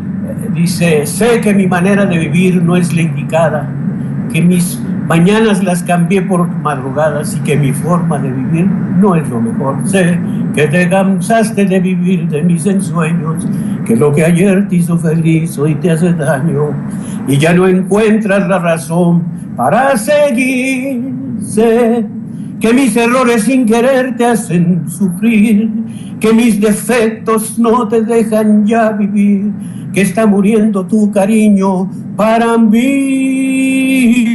dice, sé que mi manera de vivir no es la indicada, que mis mañanas las cambié por madrugadas y que mi forma de vivir no es lo mejor. Sé que te cansaste de vivir de mis ensueños, que lo que ayer te hizo feliz hoy te hace daño y ya no encuentras la razón para seguir. Sé que mis errores sin querer te hacen sufrir, que mis defectos no te dejan ya vivir, que está muriendo tu cariño para mí,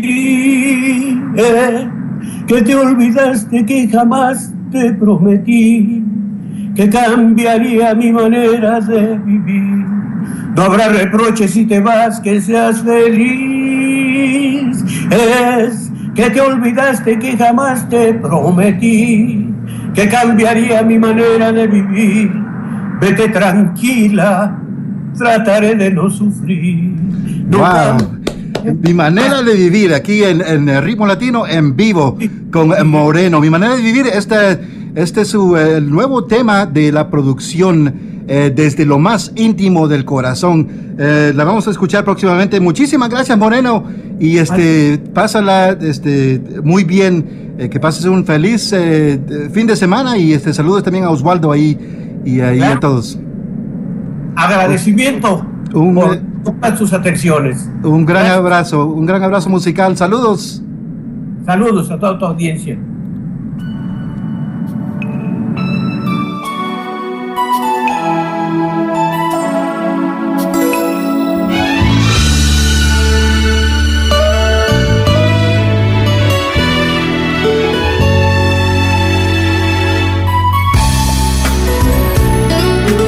eh, que te olvidaste que jamás te prometí que cambiaría mi manera de vivir. No habrá reproches si te vas, que seas feliz. Es que te olvidaste que jamás te prometí que cambiaría mi manera de vivir. Vete tranquila, trataré de no sufrir. No wow. Mi manera de vivir aquí en, en el Ritmo Latino en vivo con Moreno. Mi manera de vivir, este, este es su, el nuevo tema de la producción eh, desde lo más íntimo del corazón. Eh, la vamos a escuchar próximamente. Muchísimas gracias, Moreno, y este, pásala este, muy bien. Eh, que pases un feliz eh, fin de semana y este, saludos también a Osvaldo ahí y, y a todos. Agradecimiento un, por todas sus atenciones. Un gran Gracias. abrazo, un gran abrazo musical. Saludos. Saludos a toda tu audiencia.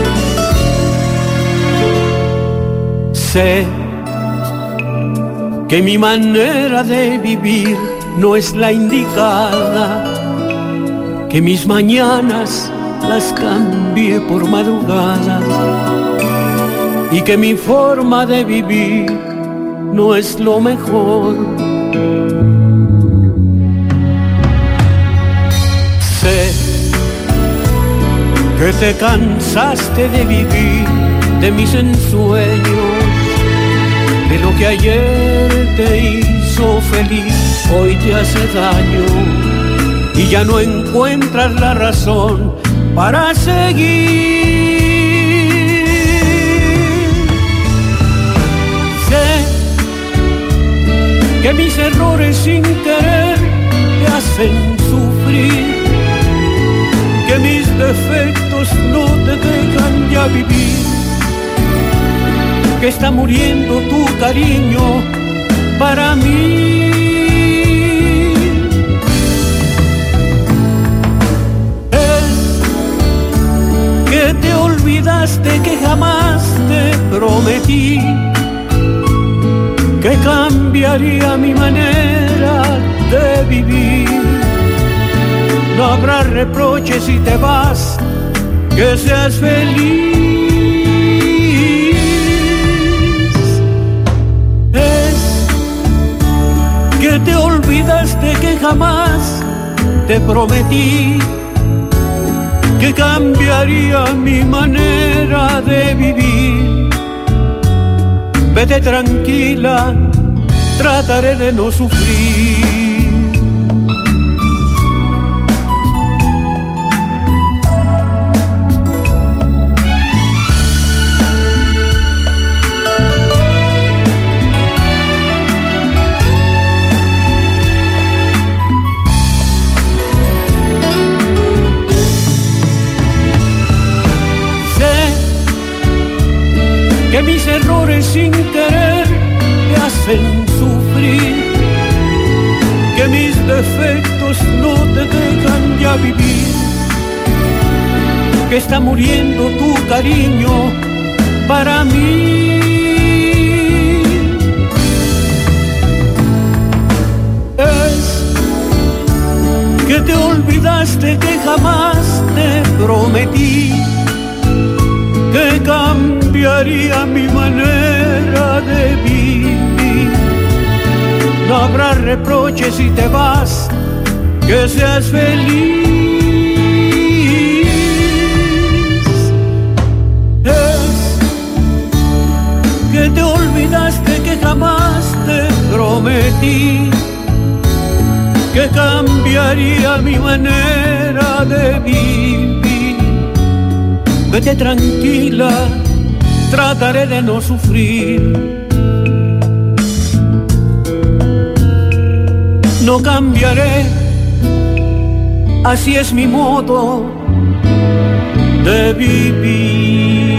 Sé que mi manera de vivir no es la indicada, que mis mañanas las cambié por madrugadas y que mi forma de vivir no es lo mejor. Sé que te cansaste de vivir de mis ensueños, de lo que ayer te hizo feliz, hoy te hace daño y ya no encuentras la razón para seguir. Sé que mis errores sin querer te hacen sufrir, que mis defectos no te dejan ya vivir, que está muriendo tu cariño para mí. Que te olvidaste que jamás te prometí que cambiaría mi manera de vivir. No habrá reproches si te vas, que seas feliz. Es que te olvidaste que jamás te prometí que cambiaría mi manera de vivir. Vete tranquila, trataré de no sufrir. Que mis errores sin querer te hacen sufrir, que mis defectos no te dejan ya vivir, que está muriendo tu cariño para mí. Es que te olvidaste que jamás te prometí que cambiaría mi manera de vivir. No habrá reproches si te vas, que seas feliz. Es que te olvidaste que jamás te prometí que cambiaría mi manera de vivir. Vete tranquila, trataré de no sufrir. No cambiaré, así es mi modo de vivir.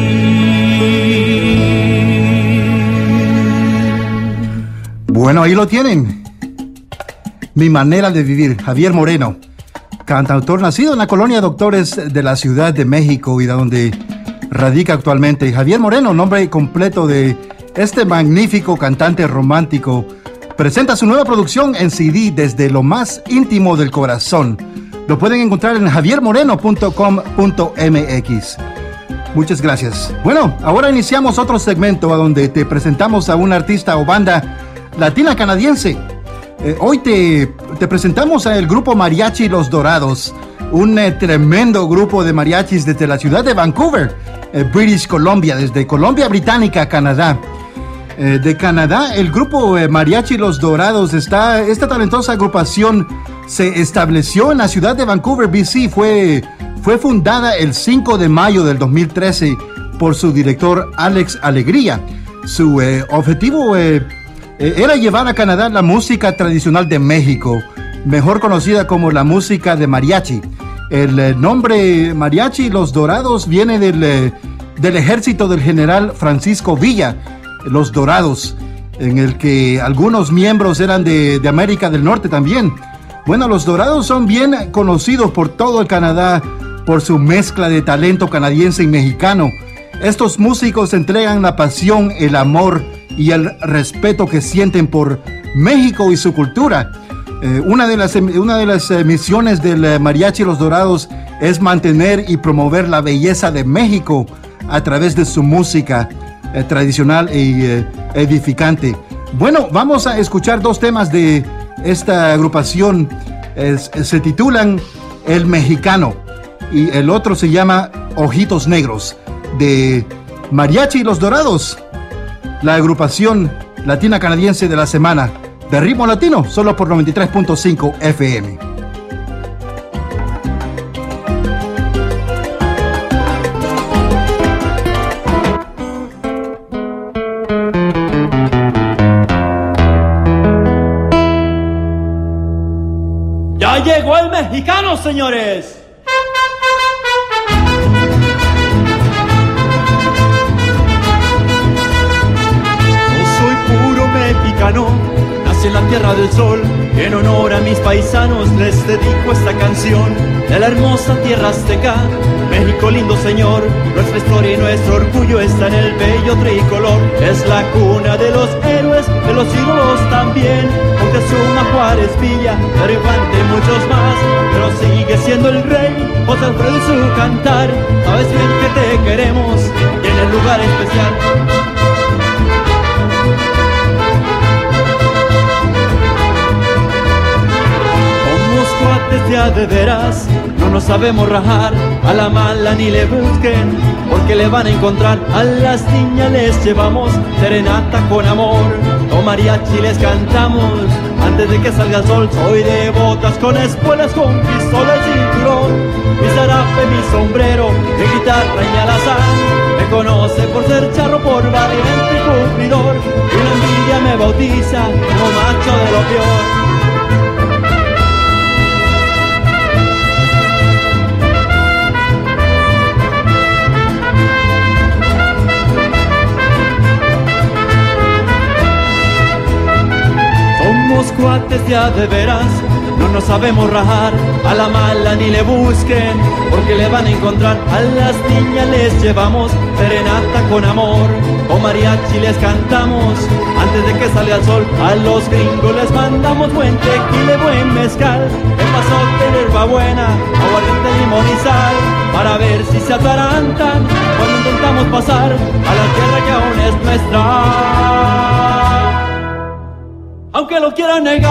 Bueno, ahí lo tienen. Mi manera de vivir, Javier Moreno, cantautor nacido en la colonia Doctores de la Ciudad de México y de donde radica actualmente. Javier Moreno, nombre completo de este magnífico cantante romántico, presenta su nueva producción en C D desde lo más íntimo del corazón. Lo pueden encontrar en javier moreno punto com punto m x. Muchas gracias. Bueno, ahora iniciamos otro segmento a donde te presentamos a una artista o banda latina canadiense. Eh, hoy te, te presentamos al grupo Mariachi Los Dorados, un eh, tremendo grupo de mariachis desde la ciudad de Vancouver, eh, British Columbia, desde Columbia Británica, Canadá. Eh, de Canadá, el grupo eh, Mariachi Los Dorados, está, esta talentosa agrupación se estableció en la ciudad de Vancouver, B C. Fue, fue fundada el cinco de mayo del dos mil trece por su director Alex Alegría. Su eh, objetivo eh, eh, era llevar a Canadá la música tradicional de México, mejor conocida como la música de mariachi. El eh, nombre Mariachi Los Dorados viene del, eh, del ejército del general Francisco Villa, Los Dorados, en el que algunos miembros eran de, de América del Norte también. Bueno, Los Dorados son bien conocidos por todo el Canadá por su mezcla de talento canadiense y mexicano. Estos músicos entregan la pasión, el amor y el respeto que sienten por México y su cultura. Eh, una de las, una de las eh, misiones del eh, Mariachi Los Dorados es mantener y promover la belleza de México a través de su música eh, tradicional y eh, edificante. Bueno, vamos a escuchar dos temas de esta agrupación. Eh, se titulan El Mexicano y el otro se llama Ojitos Negros, de Mariachi Los Dorados, la agrupación latina canadiense de la semana de ritmo latino, solo por noventa y tres punto cinco F M. Ya llegó el mexicano, señores. Mexicano, nací en la tierra del sol, en honor a mis paisanos les dedico esta canción. De la hermosa tierra azteca, México lindo señor, nuestra historia y nuestro orgullo está en el bello tricolor. Es la cuna de los héroes, de los ídolos también, Moctezuma, Juárez, Villa, Cervantes y muchos más, pero sigue siendo el rey, José Alfredo y su cantar. Sabes bien que te queremos y en el lugar especial. Cuates ya de veras, no nos sabemos rajar, a la mala ni le busquen, porque le van a encontrar. A las niñas les llevamos serenata con amor, o mariachi les cantamos antes de que salga el sol. Soy de botas con espuelas, con pistola y cinturón, mi zarape, mi sombrero, mi guitarra y alazán. Me conoce por ser charro, por valiente y cumplidor, y la envidia me bautiza como macho de lo peor. Somos cuates ya de veras, no nos sabemos rajar, a la mala ni le busquen, porque le van a encontrar. A las niñas les llevamos serenata con amor, o mariachi les cantamos antes de que salga el sol. A los gringos les mandamos buen tequila y buen mezcal, el pasote, la hierba buena, aguardiente, limón y sal, para ver si se atarantan cuando intentamos pasar a la tierra que aún es nuestra, aunque lo quieran negar.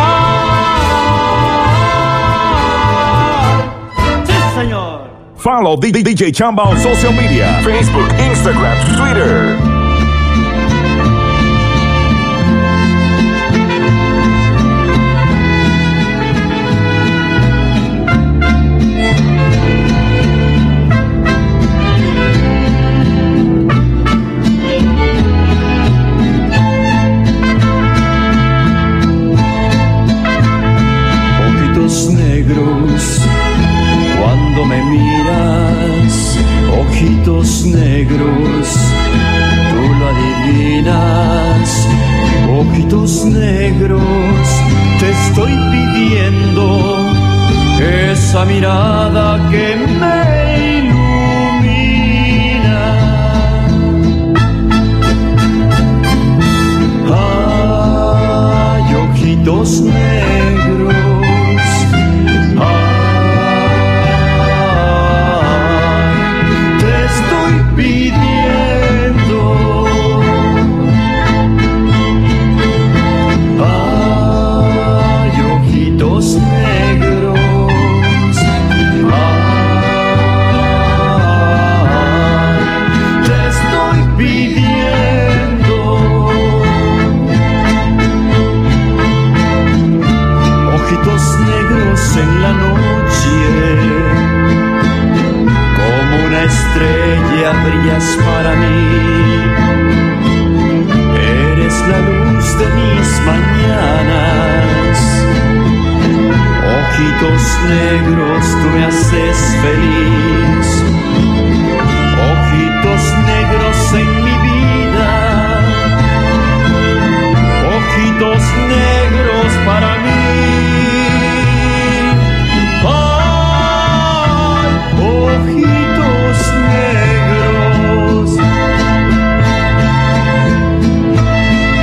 Sí, señor. Follow D J Chamba on social media: Facebook, Instagram, Twitter. Cuando me miras, ojitos negros, tú lo adivinas. Ojitos negros, te estoy pidiendo esa mirada que me ilumina. Ay, ojitos negros, en la noche, como una estrella brillas para mí. Eres la luz de mis mañanas. Ojitos negros, tú me haces feliz. Ojitos negros en mi vida. Ojitos negros para mí. Ojitos negros.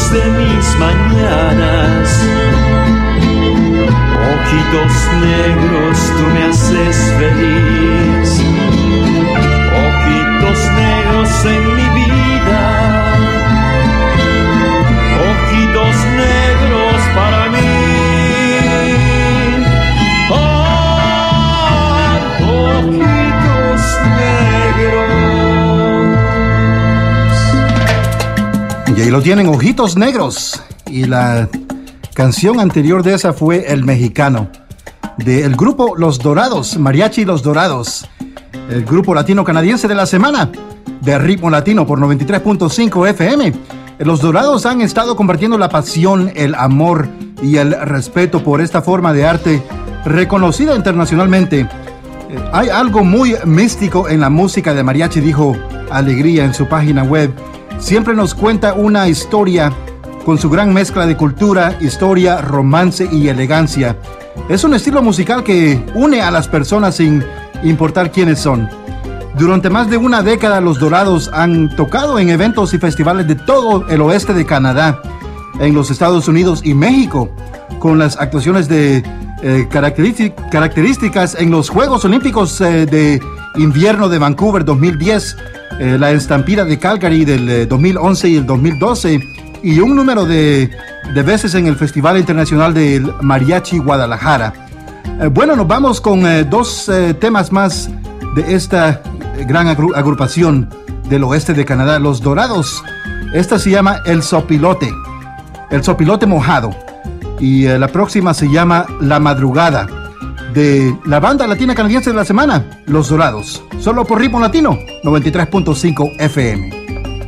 de mis mañanas. Ojitos negros, tú me haces feliz. Ojitos negros en mi vida. Ojitos negros para mí. Ah, ojitos negros. Y ahí lo tienen, Ojitos Negros. Y la canción anterior de esa fue El Mexicano, del grupo Los Dorados, Mariachi Los Dorados, el grupo latino-canadiense de la semana de ritmo latino por noventa y tres punto cinco F M. Los Dorados han estado compartiendo la pasión, el amor y el respeto por esta forma de arte reconocida internacionalmente. Hay algo muy místico en la música de mariachi, dijo Alegría en su página web. Siempre nos cuenta una historia con su gran mezcla de cultura, historia, romance y elegancia. Es un estilo musical que une a las personas sin importar quiénes son. Durante más de una década, Los Dorados han tocado en eventos y festivales de todo el oeste de Canadá, en los Estados Unidos y México, con las actuaciones de eh, característic- características en los Juegos Olímpicos eh, de Invierno de Vancouver dos mil diez, eh, la Estampida de Calgary del eh, dos mil once y el dos mil doce, y un número de, de veces en el Festival Internacional del Mariachi Guadalajara. Eh, bueno, nos vamos con eh, dos eh, temas más de esta gran agru- agrupación del oeste de Canadá, Los Dorados. Esta se llama El Sopilote, El Sopilote Mojado. Y eh, la próxima se llama La Madrugada, de la banda latina canadiense de la semana, Los Dorados. Solo por Ritmo Latino, noventa y tres punto cinco F M.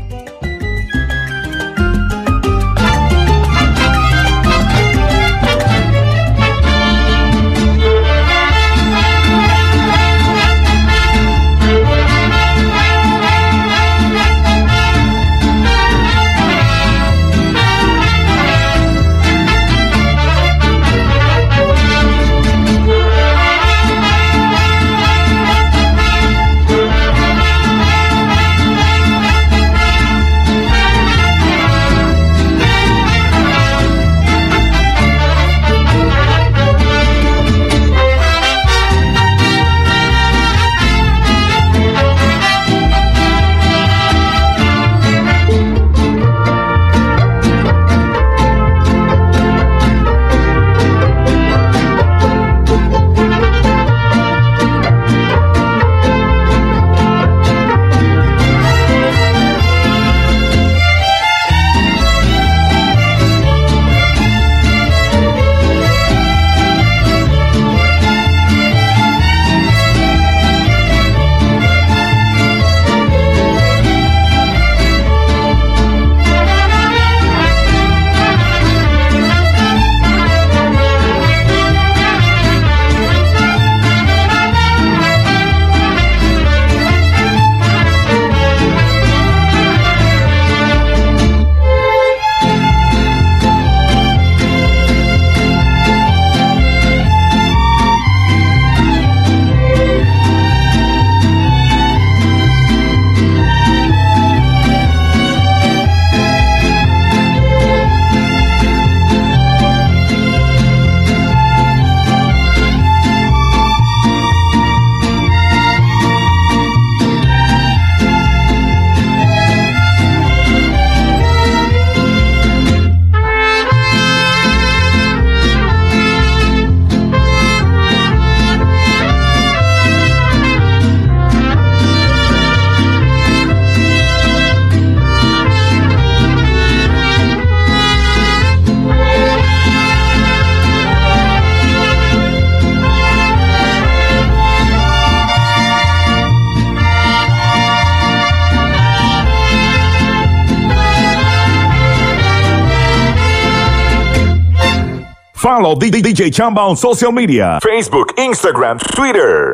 Follow D J Chamba on social media. Facebook, Instagram, Twitter.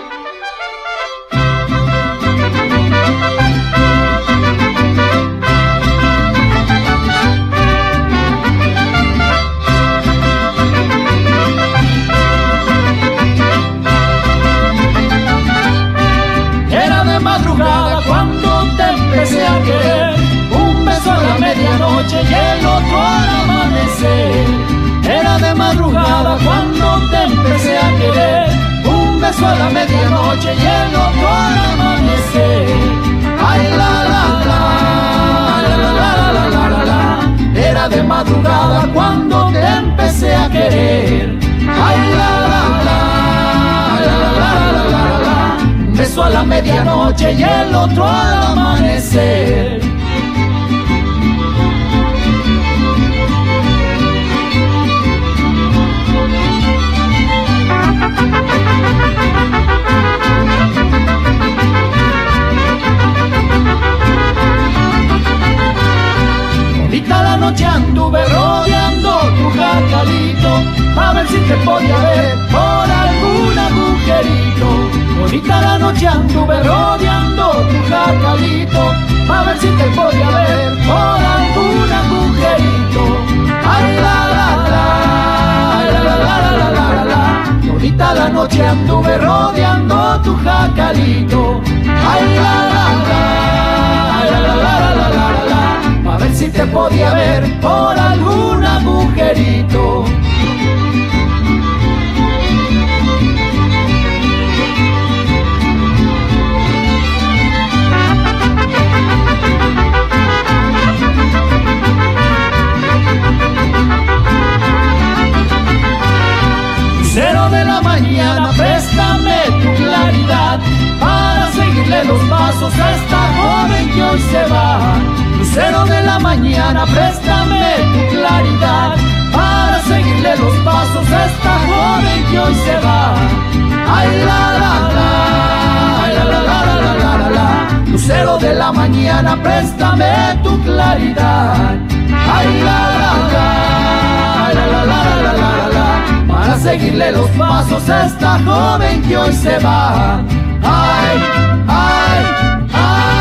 Era de madrugada cuando te empecé a querer. Un beso a la medianoche y el otro al amanecer. Era de madrugada cuando te empecé a querer. Un beso a la medianoche y el otro al amanecer. Ay, la, la, la, la, la, la, la, la, la, la. Era de madrugada cuando te empecé a querer. Ay, la, la, la, la, la, la, la, la, la. Un beso a la medianoche y el otro al amanecer. Todita la noche anduve rodeando tu jacalito, a ver si te podía ver por algún agujerito. Todita la noche anduve rodeando tu jacalito, a ver si te podía ver por algún agujerito. Ay, la, la, la, la, la, la, la, la, la, la. Todita la noche anduve rodeando tu jacalito. Ay, la, la, la, la, la, la, la, la, la, la. A ver si te podía ver por algún agujerito. Lucero de la mañana, préstame tu claridad para seguirle los pasos a esta joven que hoy se va. Lucero de la mañana, préstame tu claridad para seguirle los pasos a esta joven que hoy se va. Ay, la, la, la, ay, la, la, la, la, la, la, la, la. Lucero de la mañana, préstame tu claridad. Ay, la, la, la, ay, la, la, la, la, la, la, la. Para seguirle los pasos a esta joven que hoy se va. Ay, ay, ay.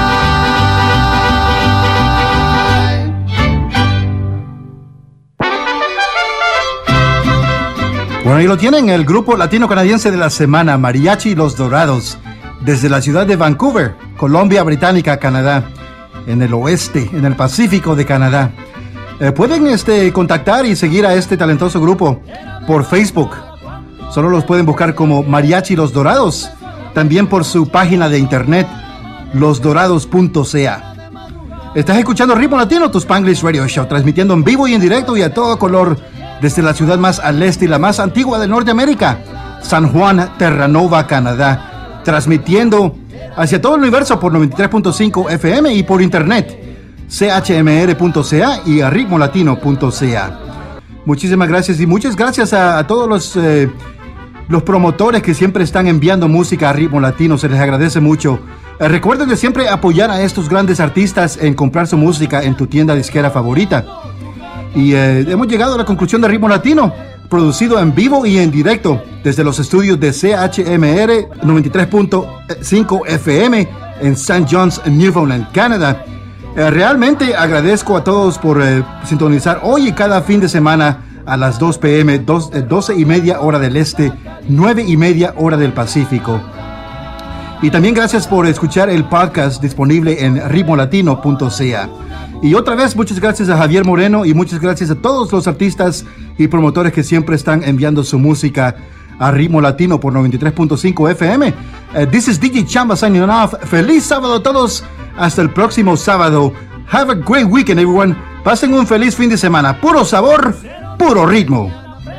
Bueno, ahí lo tienen, el grupo latino-canadiense de la semana, Mariachi Los Dorados, desde la ciudad de Vancouver, Columbia Británica, Canadá, en el oeste, en el Pacífico de Canadá. Eh, pueden este, contactar y seguir a este talentoso grupo por Facebook. Solo los pueden buscar como Mariachi Los Dorados. También por su página de internet, los dorados punto c a. Estás escuchando Ritmo Latino, tu Spanglish Radio Show, transmitiendo en vivo y en directo y a todo color desde la ciudad más al este y la más antigua de Norteamérica, San Juan, Terranova, Canadá, transmitiendo hacia todo el universo por noventa y tres punto cinco F M y por internet, c h m r punto c a y a ritmo latino punto c a. Muchísimas gracias y muchas gracias a, a todos los, eh, los promotores que siempre están enviando música a Ritmo Latino, se les agradece mucho. Eh, recuerden de siempre apoyar a estos grandes artistas en comprar su música en tu tienda disquera favorita. Y eh, hemos llegado a la conclusión de Ritmo Latino, producido en vivo y en directo desde los estudios de C H M R noventa y tres punto cinco F M en Saint John's, Newfoundland, Canadá. Eh, realmente agradezco a todos por eh, sintonizar hoy y cada fin de semana a las dos p m, dos, eh, doce y media hora del este, nueve y media hora del Pacífico. Y también gracias por escuchar el podcast disponible en ritmo latino punto c a. Y otra vez, muchas gracias a Javier Moreno y muchas gracias a todos los artistas y promotores que siempre están enviando su música a Ritmo Latino por noventa y tres punto cinco F M. Uh, this is D J Chamba signing off. Feliz sábado a todos. Hasta el próximo sábado. Have a great weekend, everyone. Pasen un feliz fin de semana. Puro sabor, puro ritmo.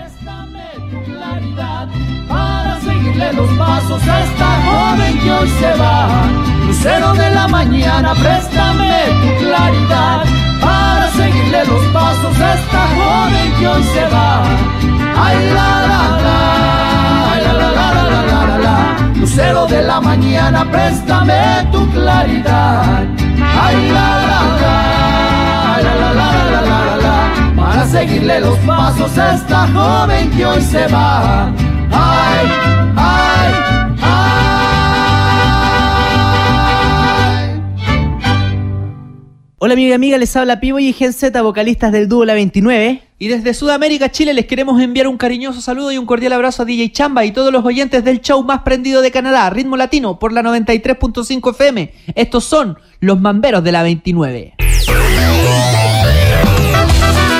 Para seguirle los pasos a esta joven que hoy se va. Lucero de la mañana, préstame tu claridad para seguirle los pasos a esta joven que hoy se va. Ay, la, la, la, ay, la, la, la, la, la, la, la, la. Lucero de la mañana, préstame tu claridad. Ay, la, la, la, ay, la, la, la, la, la, la, la, la. Para seguirle los pasos a esta joven que hoy se va. Ay, ay, ay. Hola amiga y amiga, les habla Pivo y Gen Z, vocalistas del dúo La veintinueve. Y desde Sudamérica, Chile, les queremos enviar un cariñoso saludo y un cordial abrazo a D J Chamba y todos los oyentes del show más prendido de Canadá, Ritmo Latino, por la noventa y tres punto cinco F M. Estos son los mamberos de La veintinueve.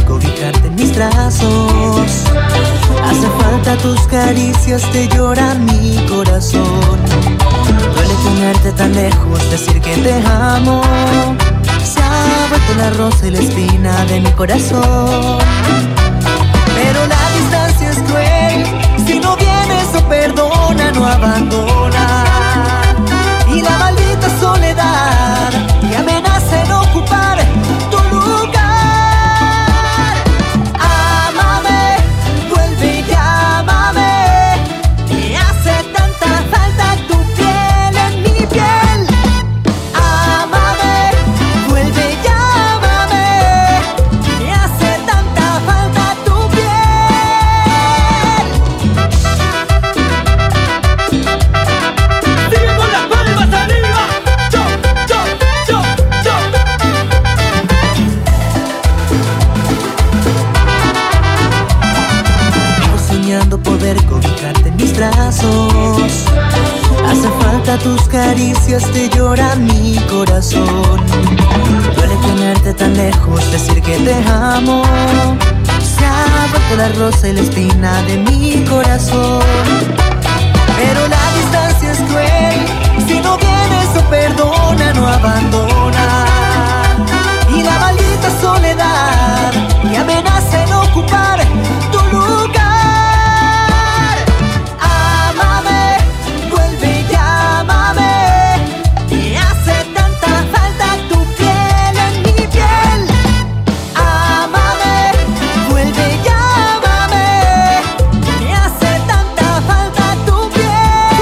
cobijarte en mis brazos. Hace falta tus caricias, te llora mi corazón. Duele tenerte tan lejos, decir que te amo. Se ha vuelto la rosa y la espina de mi corazón. Pero la distancia es cruel, si no vienes no perdona, no abandona. Y la maldita soledad que amenaza en ocupar tu lugar. Ámame, vuelve y llámame. Me hace tanta falta tu piel en mi piel. Ámame, vuelve y llámame. Me hace tanta falta tu piel. Sigue con las palmas arriba. Yo, yo, yo, yo. Vivo soñando poder cobijarte en mis brazos. Hace falta tus caricias, te llora mi corazón. Duele tenerte tan lejos, decir que te amo. Se ha vuelto la rosa y la espina de mi corazón. Pero la distancia es cruel, si no vienes no perdona, no abandona. Y la maldita soledad que amenaza en ocupar tu lugar. Ámame, vuelve y llámame. Me hace tanta falta tu piel en mi piel. Ámame, vuelve y llámame. Me hace tanta falta tu piel.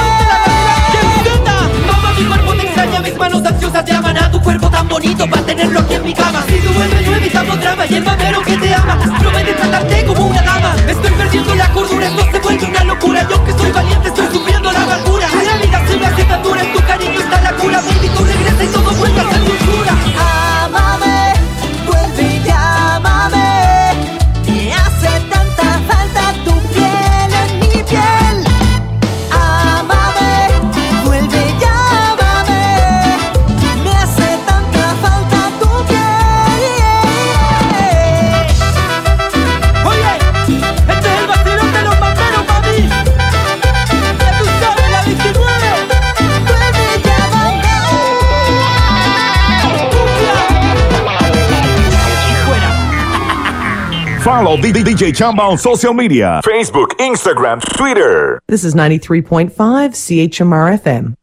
Mamá, mi cuerpo te extraña, mis manos ansiosas llaman a tu cuerpo tan bonito para tenerlo aquí en mi cama. Si tú vuelves no evitamos drama y el mamero que te ama promete tratarte como una dama. Estoy perdiendo la cordura, esto se vuelve una locura. Yo que soy valiente estoy sufriendo la amargura. La vida se me hace tan dura, en tu cariño está la cura. Baby, tú regresa y todo vuelve a ser dulzura. Ámame, vuelve y llámame. Me hace tanta falta tu piel en mi piel. Ámame, vuelve y llámame. Me hace tanta falta tu piel. Oye, este es el vacilón de los banderos, mami. Ya tú sabes, la veintinueve. Vuelve y llámame. Follow D J Chamba on social media. Facebook, Instagram, Twitter. This is ninety-three point five C H M R F M.